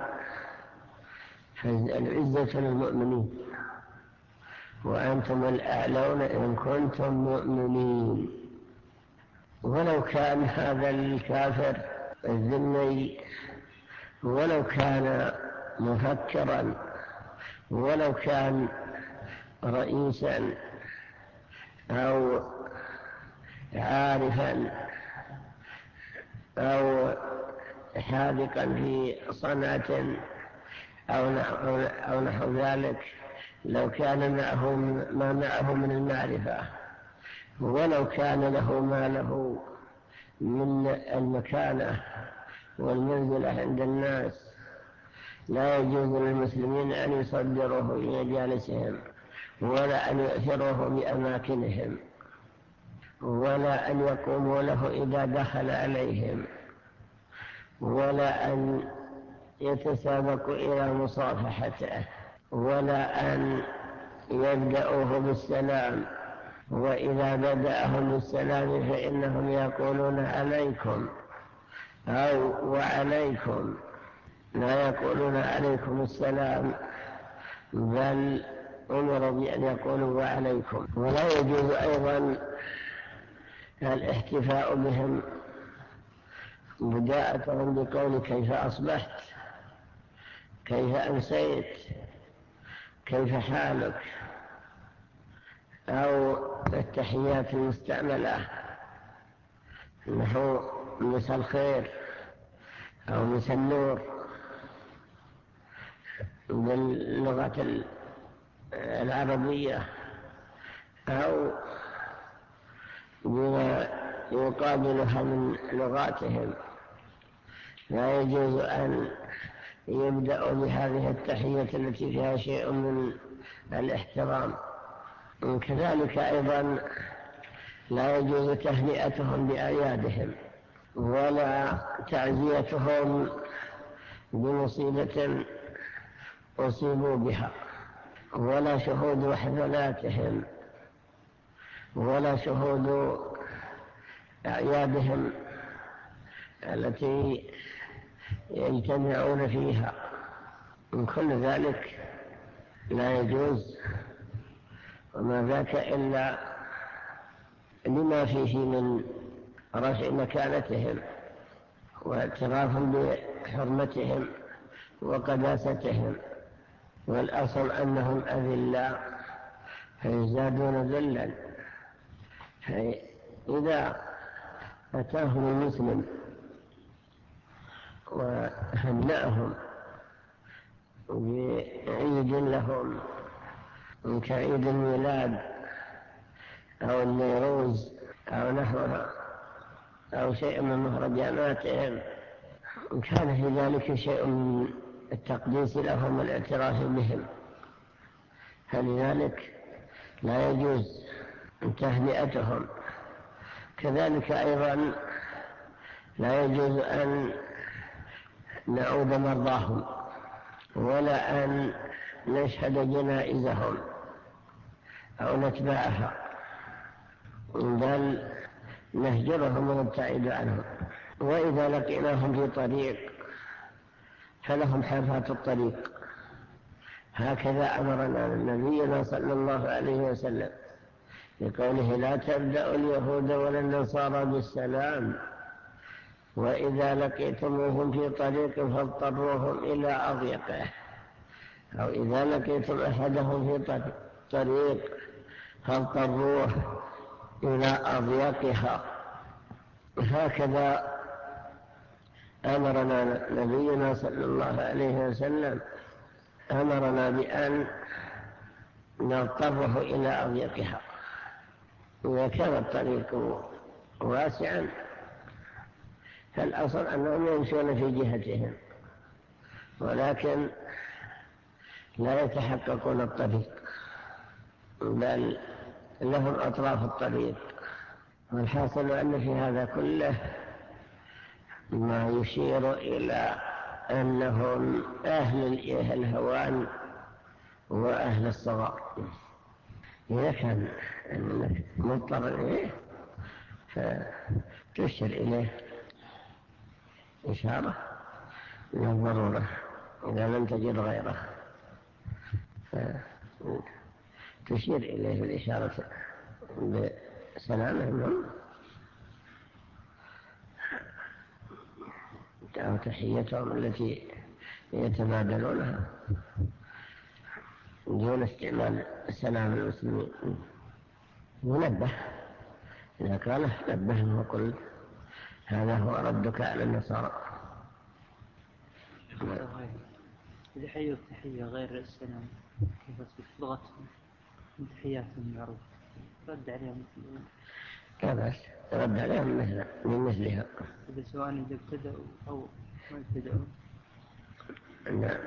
فالعزة للمؤمنين وأنتم الأعلون إن كنتم مؤمنين. ولو كان هذا الكافر الذمي، ولو كان مفكرا، ولو كان رئيسا أو عارفا أو حاذقا في صنعة أو نحو ذلك، لو كان معه ما معه من المعرفة، ولو كان له ما له من المكانة والمنزلة عند الناس، لا يجوز للمسلمين أن يصدروه في مجالسهم، ولا أن يؤثروه بأماكنهم، ولا أن يقوموا له إذا دخل عليهم، ولا أن يتسابقوا إلى مصافحته، ولا أن يبدأوه بالسلام، وإذا بدأهم بالسلام فإنهم يقولون عليكم أو وعليكم، لا يقولون عليكم السلام، بل أمروا بأن يقولوا وعليكم. ولا يجوز أيضا الاحتفاء بهم، بداءتهم بقول كيف أصبحت، كيف أمسيت، كيف حالك، أو التحيات المستعملة نحو مساء الخير أو مساء النور باللغة العربية، أو بما يقابلها من لغاتهم. لا يجوز أن يبدأوا بهذه التحية التي فيها شيء من الاحترام. كذلك أيضا لا يجوز تهنئتهم بأعيادهم، ولا تعزيتهم بمصيبة أصيبوا بها، ولا شهود حفلاتهم، ولا شهود أعيادهم التي يجتمعون فيها. من كل ذلك لا يجوز، وما ذاك إلا لما فيه من رفع مكانتهم واعتراف بحرمتهم وقداستهم، والأصل أنهم أذلاء فيزدادون ذلا. فإذا أتاهم المسلم وهنأهم بعيد لهم كعيد الميلاد أو النيروز أو نحوها أو شيء من مهرجاناتهم، كان في ذلك شيء من التقديس لهم والاعتراف بهم، فلذلك لا يجوز تهنئتهم. كذلك أيضا لا يجوز أن نعود مرضاهم، ولا أن نشهد جنائزهم أو نتبعها، بل نهجرهم ونبتعد عنهم. وإذا لقيناهم في طريق فلهم حافات الطريق، هكذا أمرنا نبينا صلى الله عليه وسلم بقوله لا تبدأوا اليهود ولا النصارى بالسلام، وإذا لقيتموهم في طريق فاضطروهم إلى أضيقه، أو إذا لقيتم أحدهم في طريق فاضطروه إلى أضيقها. هكذا أمرنا نبينا صلى الله عليه وسلم، أمرنا بأن نضطره إلى أضيقها. إذا كان الطريق واسعا فالأصل أنهم يمشون في جهتهم، ولكن لا يتحققون الطريق، بل لهم أطراف الطريق. والحاصل أن في هذا كله ما يشير إلى أنهم أهل الهوان وأهل الصغار. إذا كان أنك مضطر إليه فتشير إليه إشارة من الضرورة، إذا لم تجد غيره فتشير إليه بالإشارة بسلامه منهم أو تحيتهم التي يتبادلونها دون استعمال سلام المسلمين. ونبه إذا قال نبههم وقل هذا هو ردك على النصارى. إذا حيوا التحية غير السلام كيف لغتهم من تحياتهم معروف رد عليهم لا بأس رد عليهم من مثلها، إذا سواء إذا ابتدأوا أو ما ابتدأوا. نعم.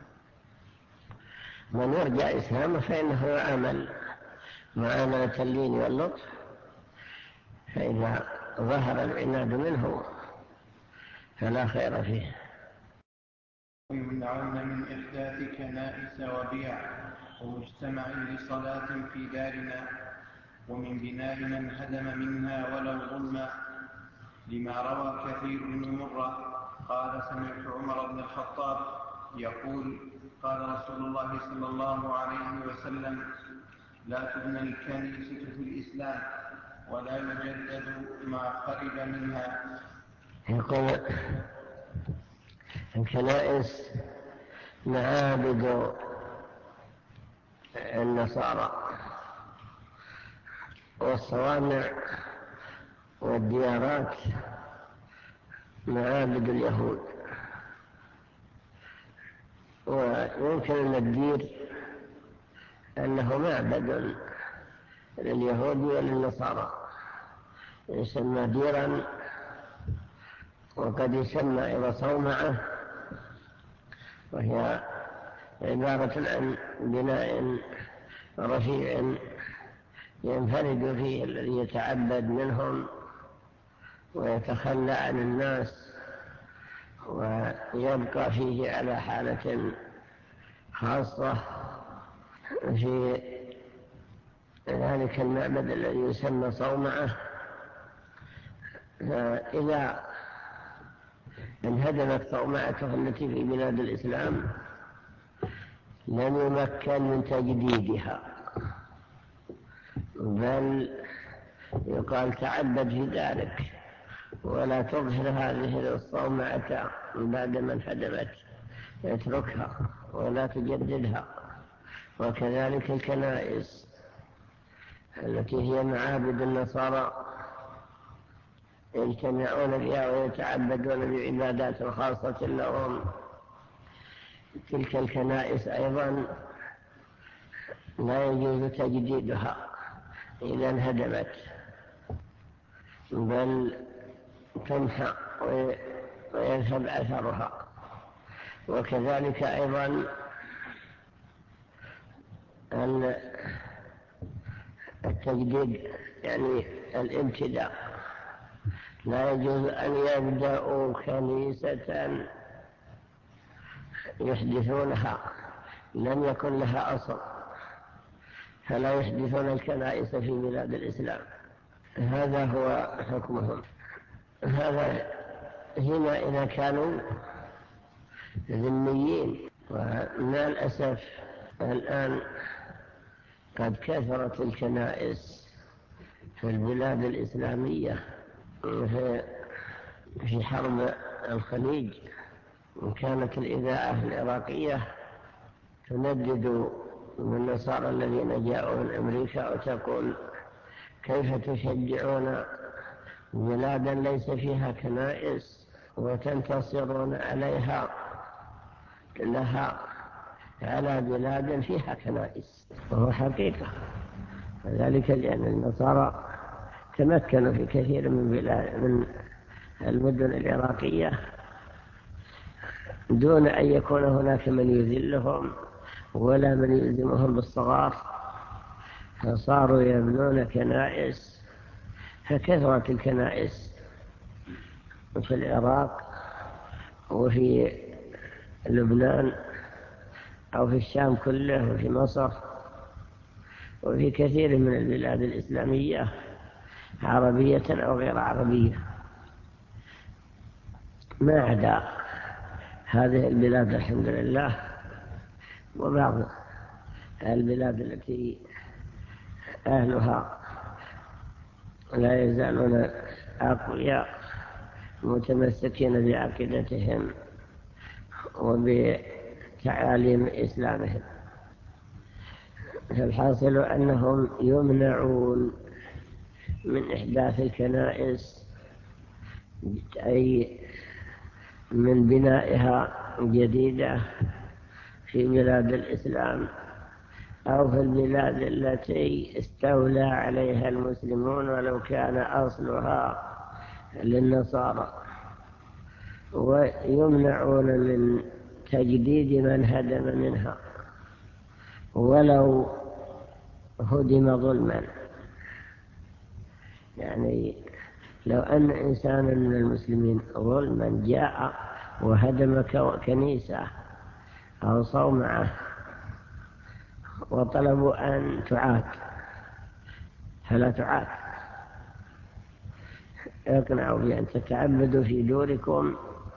من يرجع إسلامه فإنه يعامل معاملة اللين واللطف، فإذا ظهر العناد منه فلا خير فيه. ويمنعون من إحداث كنائس وبيع ومجتمع لصلاة في دارنا، ومن بناء من هدم منها ولو ظلما، لما روى كثير بن مرة قال سمعت عمر بن الخطاب يقول قال رسول الله صلى الله عليه وسلم لا تبنى الكنيسة في الإسلام ولا يجدد ما خرب منها. يقول الكنائس معابد النصارى، والصوامع والديارات معابد اليهود، ويمكن أن ندير أنه معبد لليهود وللنصارى، يسمى ديرا، وقد يسمى أيضا صومعة، وهي عبارة عن بناء رفيع ينفرد فيه الذي يتعبد منهم ويتخلى عن الناس ويبقى فيه على حالة خاصة في ذلك المعبد الذي يسمى صومعة. فإذا انهدمت صومعته التي في بلاد الإسلام لم يمكن من تجديدها، بل يقال تعبد في دارك ولا تظهر هذه الصومعة بعد ما انهدمت، اتركها ولا تجددها. وكذلك الكنائس التي هي معابد النصارى يجتمعون فيها ويتعبدون بعبادات خاصة لهم، تلك الكنائس أيضا لا يجوز تجديدها إذا انهدمت، بل تمحى ويذهب أثرها. وكذلك أيضا التجديد يعني الابتداء، لا يجوز أن يبدأوا كنيسة يحدثونها لم يكن لها أصل، فلا يحدثون الكنائس في بلاد الإسلام. هذا هو حكمهم. هذا هنا إذا كانوا ذميين. ومن الأسف الآن قد كثرت الكنائس في البلاد الإسلامية. في حرب الخليج كانت الإذاعة العراقية تندد بالنصارى الذين جاءوا من أمريكا وتقول كيف تشجعون بلادا ليس فيها كنائس وتنتصرون عليها لها على بلاد فيها كنائس. وهو حقيقة وذلك لأن النصارى تمكنوا في كثير من المدن العراقية دون أن يكون هناك من يذلهم ولا من يلزمهم بالصغار، فصاروا يبنون كنائس. فكثرت الكنائس في العراق وفي لبنان أو في الشام كله وفي مصر وفي كثير من البلاد الإسلامية عربية أو غير عربية، ما عدا هذه البلاد الحمد لله، وبعض البلاد التي أهلها لا يزالون أقوياء متمسكين بعقيدتهم وبتعاليم إسلامهم. فالحاصل أنهم يمنعون من إحداث الكنائس، أي من بنائها جديدة في بلاد الإسلام أو في البلاد التي استولى عليها المسلمون ولو كان أصلها للنصارى. ويمنعون من تجديد من هدم منها ولو هدم ظلما. يعني لو أن إنسانا من المسلمين ظلما جاء وهدم كنيسة أو صومعة وطلبوا أن تعاد فلا تعاد، يقنعوا بأن تتعبدوا في دوركم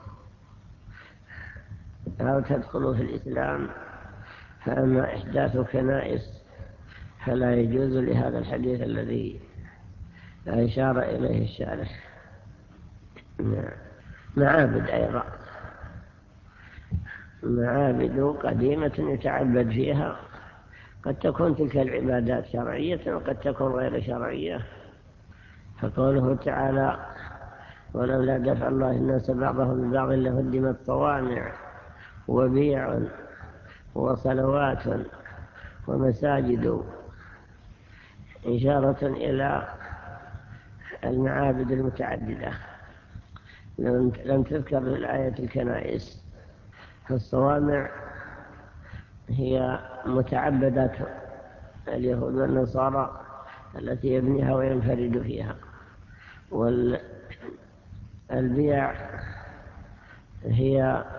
أو تدخلوا في الإسلام. فأما إحداث كنائس فلا يجوز لهذا الحديث الذي أشار إليه الشارح. معابد أيضا، معابد قديمة يتعبد فيها، قد تكون تلك العبادات شرعية وقد تكون غير شرعية. فقوله تعالى ولولا دفع الله الناس بعضهم ببعض لهدمت صوامع وبيع وصلوات ومساجد، إشارة إلى المعابد المتعددة. لم تذكر في الآية الكنائس. فالصوامع هي متعبدات اليهود والنصارى التي يبنيها وينفرد فيها، والبيع هي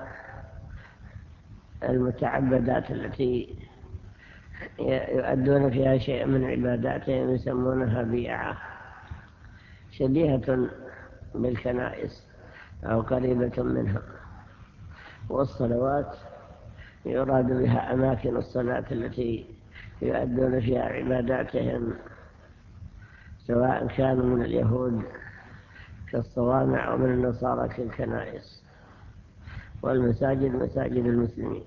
المتعبدات التي يؤدون فيها شيء من عباداتهم يسمونها بيعة، شبيهة بالكنائس أو قريبة منها. والصلوات يراد بها أماكن الصلاة التي يؤدون فيها عباداتهم، سواء كانوا من اليهود كالصوامع أو من النصارى كالكنائس. والمساجد مساجد المسلمين.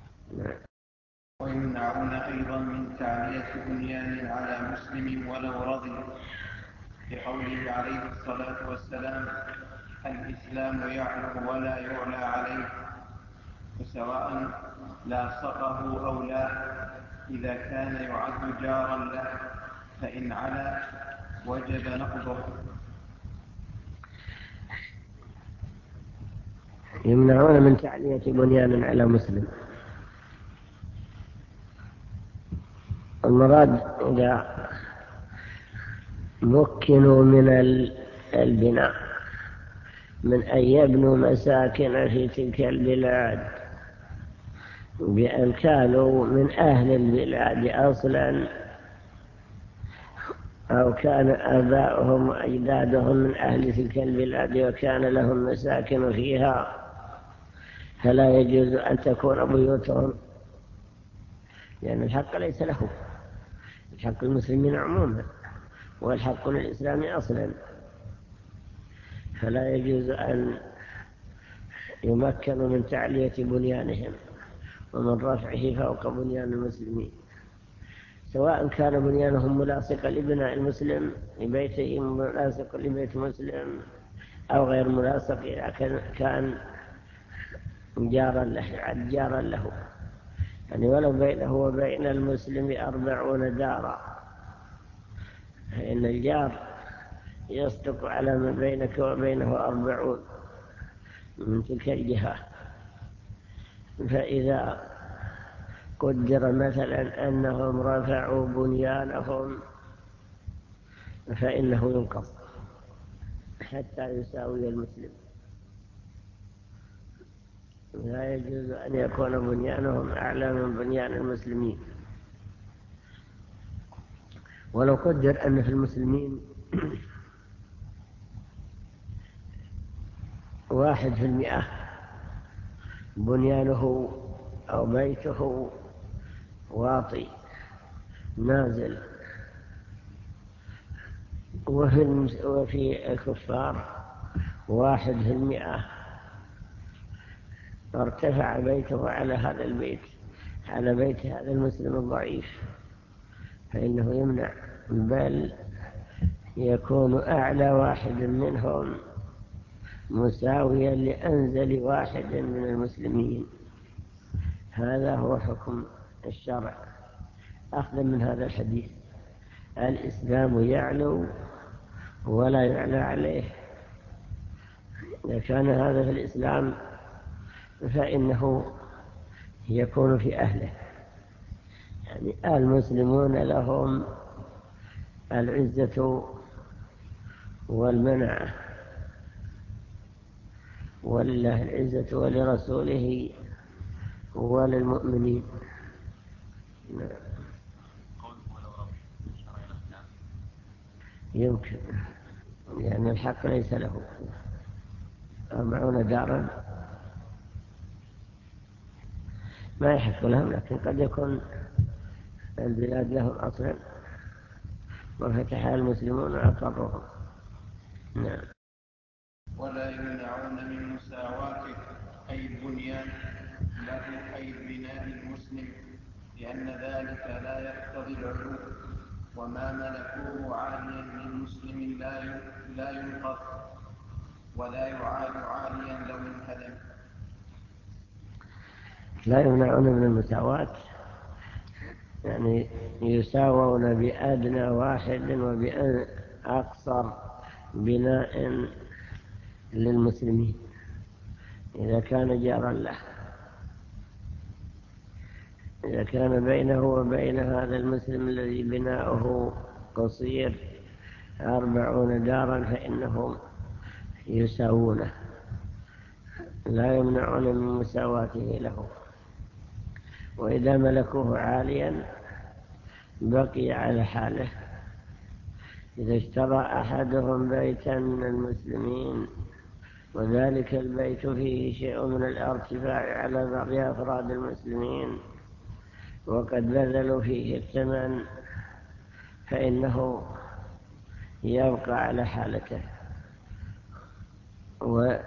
ويمنعون أيضا من تعلية بنيان على مسلم ولو رضي، لقوله عليه الصلاة والسلام الإسلام يعلو ولا يعلى عليه، وسواء لاصقه أو لا إذا كان يعد جارا له، فإن علا وجب نقضه. يمنعون من تعلية بنيان على مسلم. المراد إذا مكنوا من البناء من أن يبنوا مساكن في تلك البلاد بأن كانوا من أهل البلاد أصلا، أو كان آباؤهم وأجدادهم من أهل تلك البلاد وكان لهم مساكن فيها، فلا يجوز أن تكون بيوتهم، لأن الحق ليس له، الحق المسلمين عموما والحق للإسلام أصلا. فلا يجوز أن يمكنوا من تعلية بنيانهم ومن رفعه فوق بنيان المسلمين، سواء كان بنيانهم ملاصقا لبناء المسلم لبيته ملاصق لبيت مسلم أو غير ملاصق، كان جارا له. يعني ولو بينه وبين المسلم 40 دارا، فإن الجار يصدق على ما بينك وبينه 40 من تلك الجهة. فإذا قدر مثلا أنهم رفعوا بنيانهم فإنه ينقض حتى يساوي المسلم. لا يجوز أن يكون بنيانهم أعلى من بنيان المسلمين. ولو قدر أن في المسلمين 1% بنيانه أو بيته واطي نازل، وفي الكفار 1% ارتفع بيته على هذا البيت، على بيت هذا المسلم الضعيف، فإنه يمنع، بل يكون أعلى واحد منهم مساويا لأنزل واحد من المسلمين. هذا هو حكم الشرع أخذا من هذا الحديث. الإسلام يعلو ولا يعلى عليه. إذا كان هذا في الإسلام فإنه يكون في أهله، يعني المسلمون لهم العزة والمنعة، ولله العزة ولرسوله وللمؤمنين. يمكن، لأن الحق ليس له 40 دارا ما يحق لهم، لكن قد يكون البلاد لهم أصلا وفتحها المسلمون وأقرهم. نعم. ولا يمنعون من مساواته أي البنيان له أي بناء المسلم، لأن ذلك لا يقتضي العلو، وما ملكوه عاليا للمسلم لا ينقض ولا يعاد عاليا لو انهدم. لا يمنعون من المساواة، يعني يساوون بأدنى واحد وبأقصر بناء للمسلمين إذا كان جارا له. إذا كان بينه وبين هذا المسلم الذي بناؤه قصير 40 دارا فإنهم يساوونه، لا يمنعون من مساواته له. وإذا ملكوه عاليا بقي على حاله. إذا اشترى أحدهم بيتا من المسلمين وذلك البيت فيه شيء من الارتفاع على بعض أفراد المسلمين وقد بذلوا فيه الثمن، فإنه يبقى على حالته وما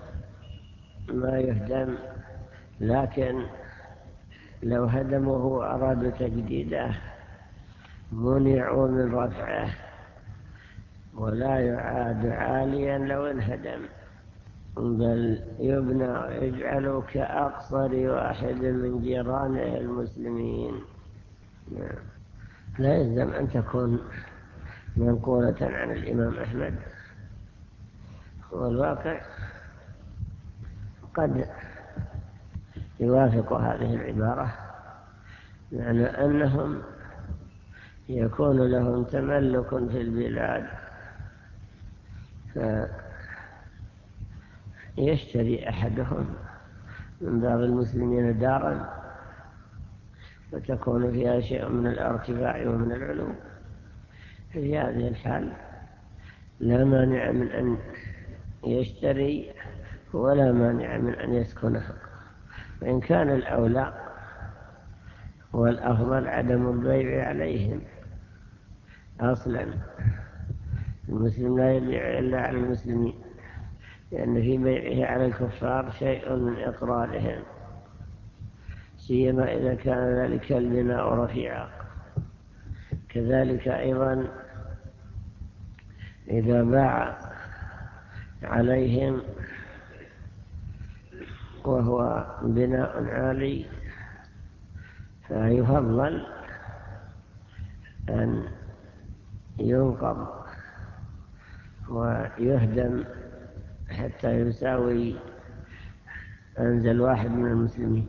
يهدم. لكن لو هدموه وأرادوا تجديده منعوا من رفعه، ولا يعاد عاليا لو انهدم، بل يبنى ويجعل كأقصر واحد من جيرانه المسلمين. لا يلزم أن تكون منقولة عن الإمام أحمد، والواقع قد يوافق هذه العبارة، لأن أنهم يكون لهم تملك في البلاد، فيشتري أحدهم من بعض المسلمين دارا وتكون فيها شيء من الارتفاع ومن العلو. في هذه الحال لا مانع من أن يشتري ولا مانع من أن يسكنها، وإن كان الأولى والأفضل عدم البيع عليهم أصلا. المسلم لا يبيع إلا على المسلمين، لأن في بيعه على الكفار شيء من إقرارهم، سيما إذا كان ذلك البناء رفيعا. كذلك أيضا إذا باع عليهم وهو بناء عالي فيفضل أن ينقض ويهدم حتى يساوي أنزل واحد من المسلمين.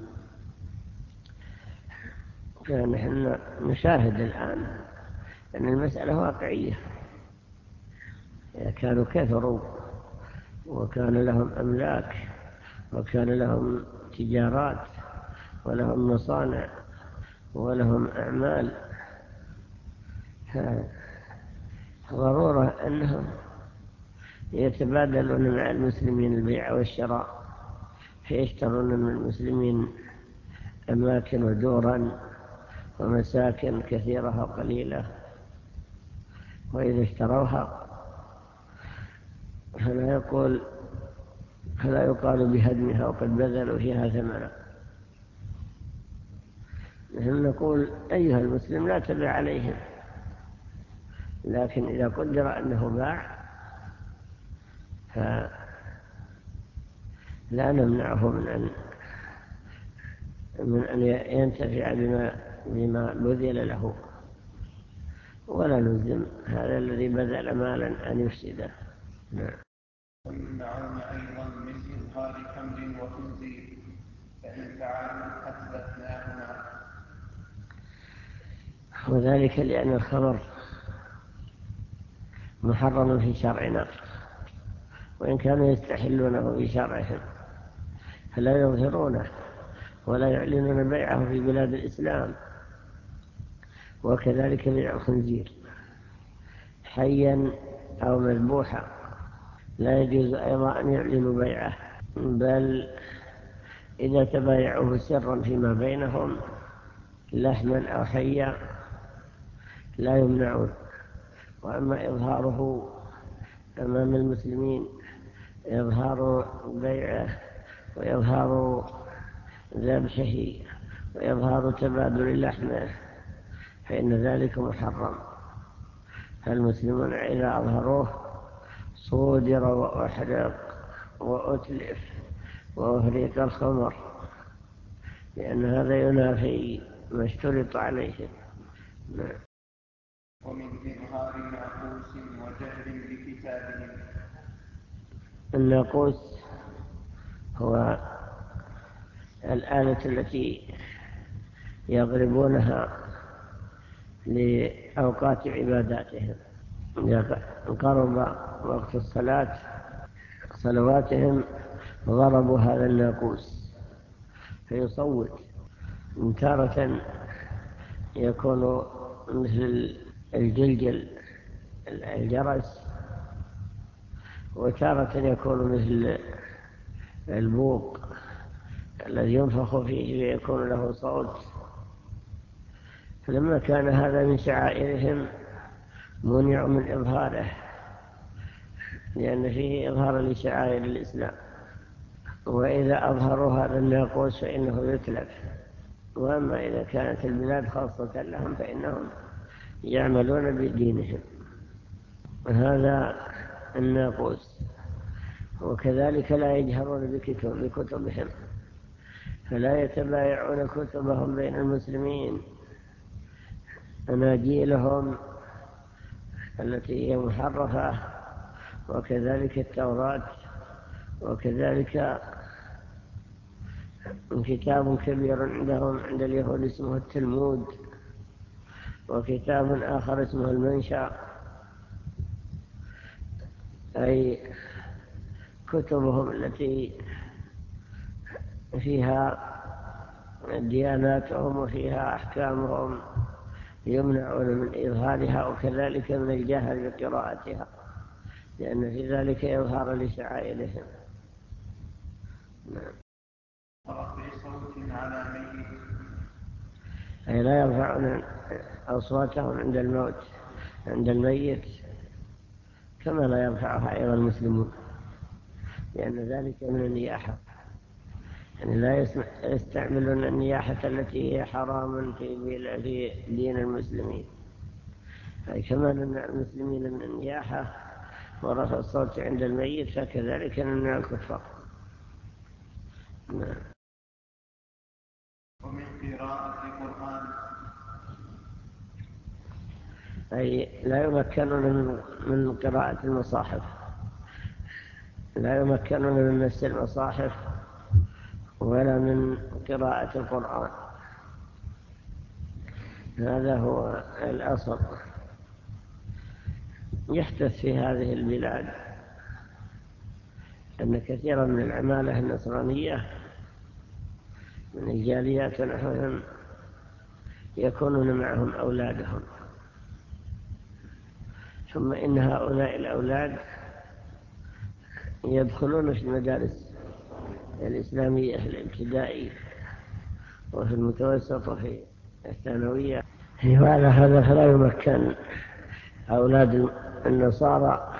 فنحن نشاهد الآن أن المسألة واقعية. إذا كانوا كثروا وكان لهم أملاك وكان لهم تجارات ولهم مصانع ولهم أعمال، ضرورة أنهم يتبادلون مع المسلمين البيع والشراء، فيشترون من المسلمين أماكن ودورا ومساكن كثيرة وقليلة، وإذا اشتروها فلا يقال بهدمها وقد بذلوا فيها ثمنا. نحن نقول أيها المسلم لا تبع عليهم، لكن إذا قدر أنه باع فلا نمنعه من أن ينتفع بما بذل له، ولا نلزم هذا الذي بذل مالا أن يفسده. نعم. ويمنعون أيضا من إظهار خمر وخنزير، فإن فعلوا أثبتناهما. وذلك لأن الخمر محرم في شرعنا، وإن كانوا يستحلونه في شرعهم فلا يظهرونه ولا يعلنون بيعه في بلاد الإسلام. وكذلك بيع الخنزير حيا أو مذبوحا لا يجوز أيضا أن يعلنوا بيعه، بل إذا تبايعوه سرا فيما بينهم لحما أو حيا لا يمنعون. وأما إظهاره أمام المسلمين، إظهار بيعه وإظهار ذبحه وإظهار تبادل لحمه فإن ذلك محرم. فالمسلمون إذا أظهروه صودر وأحرق وأتلف وأهريق الخمر، لأن هذا ينافي ما اشترط عليه. ومن إظهار ناقوس وجهل بكتابهم. الناقوس هو الآلة التي يضربونها لأوقات عباداتهم. إذا قرب وقت الصلاة صلواتهم ضربوا هذا الناقوس فيصوت. تارة يكون مثل الجلجل الجرس، وتارة يكون مثل البوق الذي ينفخ فيه ويكون له صوت. فلما كان هذا من شعائرهم منع من إظهاره، لأن فيه إظهار لشعائر الإسلام، وإذا أظهروا هذا الناقوس فإنه يتلف. وأما إذا كانت البلاد خاصة لهم فإنهم يعملون بدينهم. هذا الناقوس. وكذلك لا يجهرون بكتبهم، فلا يتبايعون كتبهم بين المسلمين، أناجيلهم التي هي محرفة، وكذلك التوراة، وكذلك كتاب كبير عندهم عند اليهود اسمه التلمود، وكتاب آخر اسمه المنشأ، أي كتبهم التي فيها دياناتهم وفيها أحكامهم يمنعون من إظهارها، وكذلك من الجهل بقراءتها، لأن في ذلك يظهر لشعائرهم. ورفع صوت على ميت. أي لا يرفعون أصواتهم عند الموت عند الميت كما لا يرفعها أيضا المسلمون، لأن ذلك من النياحة. يعني لا يستعملون النياحة التي هي حرام في دين المسلمين. أي كما نمنع المسلمين من النياحة ورفع الصوت عند الميت فكذلك نمنع الكفار. ومن قراءة القرآن. أي لا يمكنون من قراءة المصاحف، لا يمكنون من مس المصاحف ولا من قراءة القرآن. هذا هو الأصل. يحدث في هذه البلاد أن كثيرا من العمالة النصرانية من الجاليات ونحوهم يكونون معهم أولادهم، ثم إن هؤلاء الأولاد يدخلون في المدارس الإسلامية في الابتدائي وفي المتوسط وفي الثانوية. وعلى هذا فلا يمكن أولاد النصارى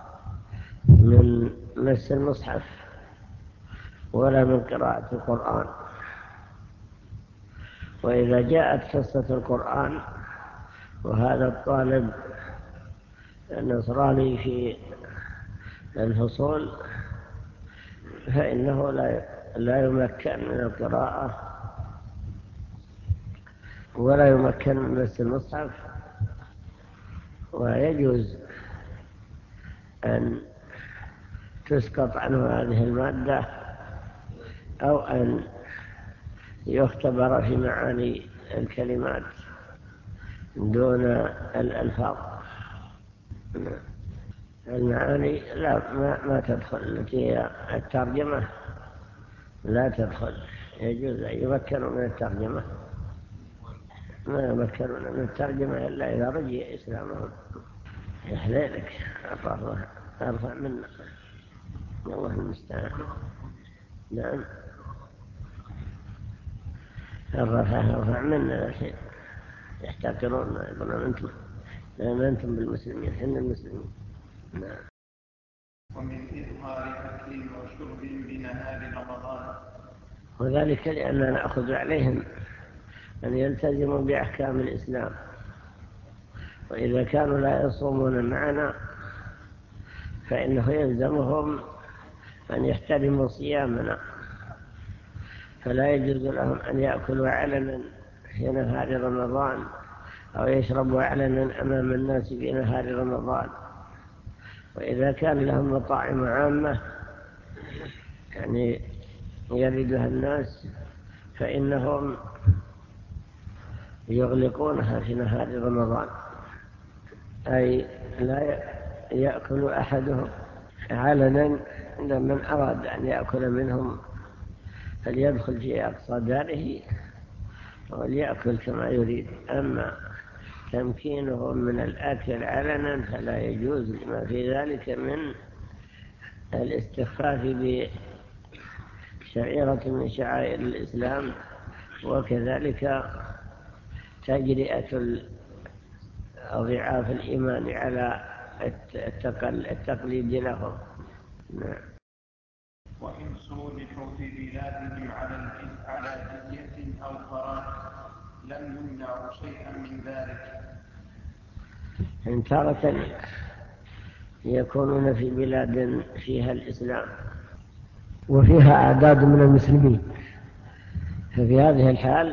من مس المصحف ولا من قراءة القرآن. وإذا جاءت قصة القرآن وهذا الطالب النصراني في الفصول فإنه لا يمكن من القراءة ولا يمكن من مس المصحف، ويجوز أن تسقط عنه هذه المادة أو أن يختبر في معاني الكلمات دون الألفاظ. المعاني لا ما تدخل، التي هي الترجمة لا تدخل. يجوز أن يمكنوا من الترجمة، ما يمكنون من الترجمة إلا إذا رجي إسلامهم. يحليلك أرفع منا، الله المستعان. نعم، أرفع منا الحين، يحتقرون، يقولون أنتم بالمسلمين، حنا المسلمين. نعم. ومن إظهار أكل وشرب بنهار رمضان، وذلك لأننا نأخذ عليهم أن يلتزموا بأحكام الإسلام، وإذا كانوا لا يصومون معنا فإنه يلزمهم أن يحترموا صيامنا، فلا يجوز لهم أن يأكلوا علنا في نهار رمضان أو يشربوا علنا أمام الناس في نهار رمضان. وإذا كان لهم مطاعم عامة يعني يردها الناس فإنهم يغلقونها في نهار رمضان، أي لا يأكل أحدهم علنا. من أراد أن يأكل منهم فليدخل في أقصى داره وليأكل كما يريد. أما تمكينهم من الأكل علنا فلا يجوز، لما في ذلك من الاستخفاف بشعيرة من شعائر الإسلام، وكذلك تجرئة ضعاف الإيمان على التقليد لهم. نعم. وإن صولحوا في بلادهم على جزية أو قرار لم يمنعوا شيئا من ذلك. إن تارة يكونون في بلاد فيها الإسلام وفيها أعداد من المسلمين، ففي هذه الحال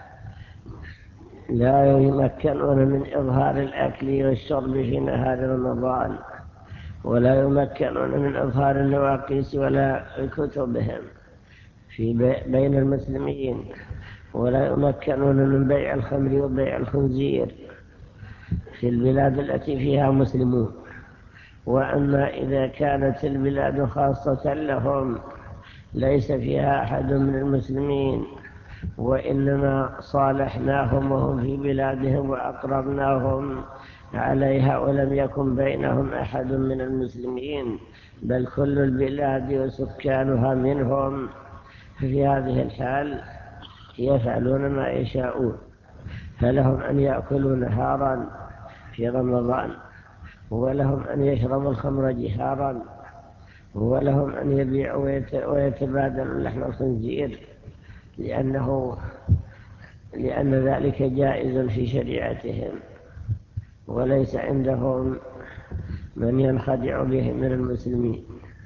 لا يمكنون من إظهار الأكل والشرب في نهار رمضان، ولا يمكنون من إظهار النواقيس ولا كتبهم بين المسلمين، ولا يمكنون من بيع الخمر وبيع الخنزير في البلاد التي فيها مسلمون. وأما إذا كانت البلاد خاصة لهم ليس فيها أحد من المسلمين، وإنما صالحناهم وهم في بلادهم وأقررناهم عليها ولم يكن بينهم أحد من المسلمين، بل كل البلاد وسكانها منهم، في هذه الحال يفعلون ما يشاءون. فلهم أن يأكلوا نهارا في رمضان، ولهم أن يشربوا الخمر جهارا، ولهم أن يبيعوا ويتبادلوا لحم الخنزير، لأن ذلك جائز في شريعتهم، وليس عندهم من ينخدع بهم من المسلمين.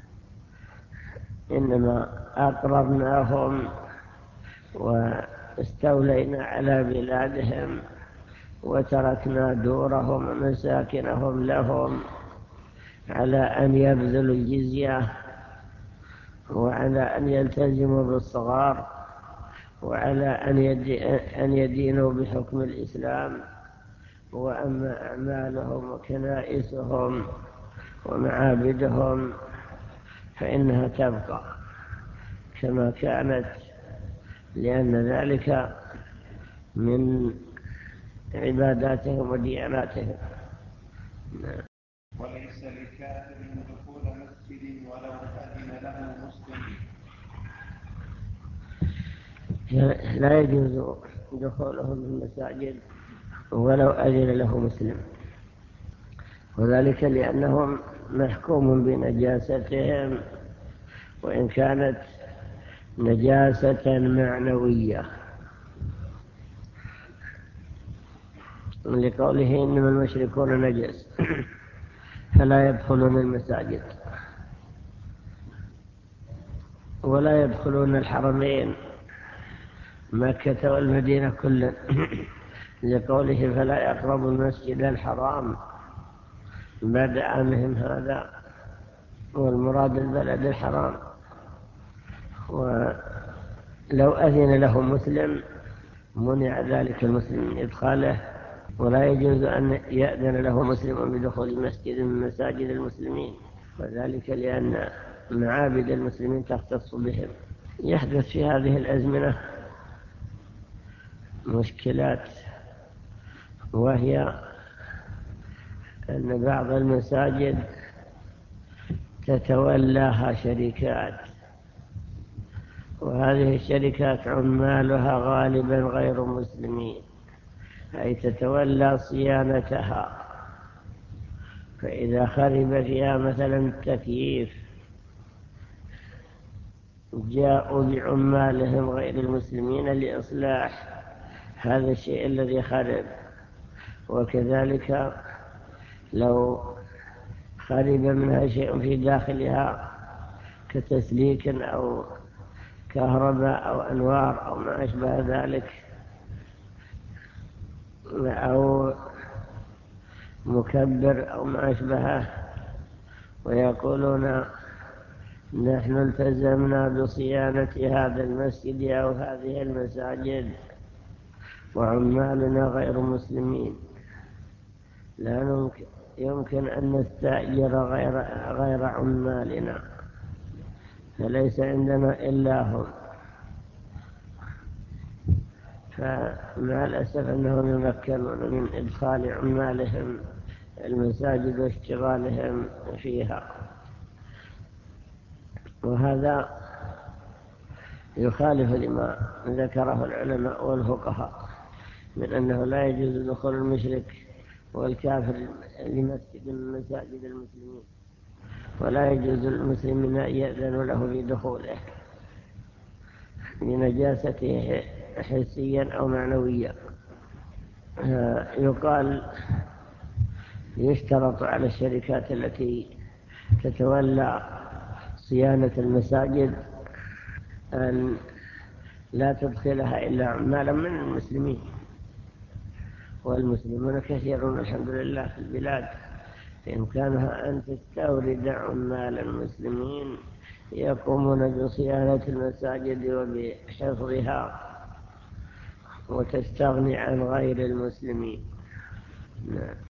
إنما أقررناهم واستولينا على بلادهم وتركنا دورهم ومساكنهم لهم على أن يبذلوا الجزية، وعلى أن يلتزموا بالصغار، وعلى أن يدينوا بحكم الإسلام. وأما أعمالهم وكنائسهم ومعابدهم فإنها تبقى كما كانت، لأن ذلك من عباداتهم ودياناتهم. وليس لكافر دخول مسجد ولو أذن له مسلم. لا يجوز دخولهم المساجد ولو أذن له مسلم، وذلك لأنهم محكوم بنجاستهم، وإن كانت نجاسة معنوية، لقوله إنما المشركون نجس فلا يدخلون المساجد ولا يدخلون الحرمين مكة والمدينة كلا، لقوله فلا يقربوا المسجد الحرام بعد عامهم هذا، والمراد البلد الحرام. لو أذن له مسلم منع ذلك المسلم من إدخاله، ولا يجوز أن يأذن له مسلم بدخول مسجد من مساجد المسلمين، وذلك لأن معابد المسلمين تختص بهم. يحدث في هذه الأزمنة مشكلات، وهي أن بعض المساجد تتولاها شركات، وهذه الشركات عمالها غالبا غير مسلمين، أي تتولى صيانتها. فإذا خرب فيها مثلا التكييف جاءوا بعمالهم غير المسلمين لإصلاح هذا الشيء الذي خرب. وكذلك لو خرب منها شيء في داخلها كتسليك أو كهرباء أو أنوار أو ما أشبه ذلك، أو مكبر أو ما أشبهه، ويقولون نحن التزمنا بصيانة هذا المسجد أو هذه المساجد وعمالنا غير مسلمين، لا يمكن أن نستأجر غير عمالنا، فليس عندنا إلا هم. فمع الأسف أنهم يمكنون من إدخال عمالهم المساجد واشتغالهم فيها، وهذا يخالف لما ذكره العلماء والفقهاء من أنه لا يجوز دخول المشرك والكافر لمسجد من مساجد المسلمين، ولا يجوز للمسلمين أن يأذنوا له في دخوله لنجاسته حسيا أو معنويا. يقال يشترط على الشركات التي تتولى صيانة المساجد أن لا تدخلها إلا عمالا من المسلمين، والمسلمون كثيرون الحمد لله في البلاد، بإمكانها أن تستورد عمال المسلمين يقومون بصيانة المساجد وبحفظها وتستغني عن غير المسلمين.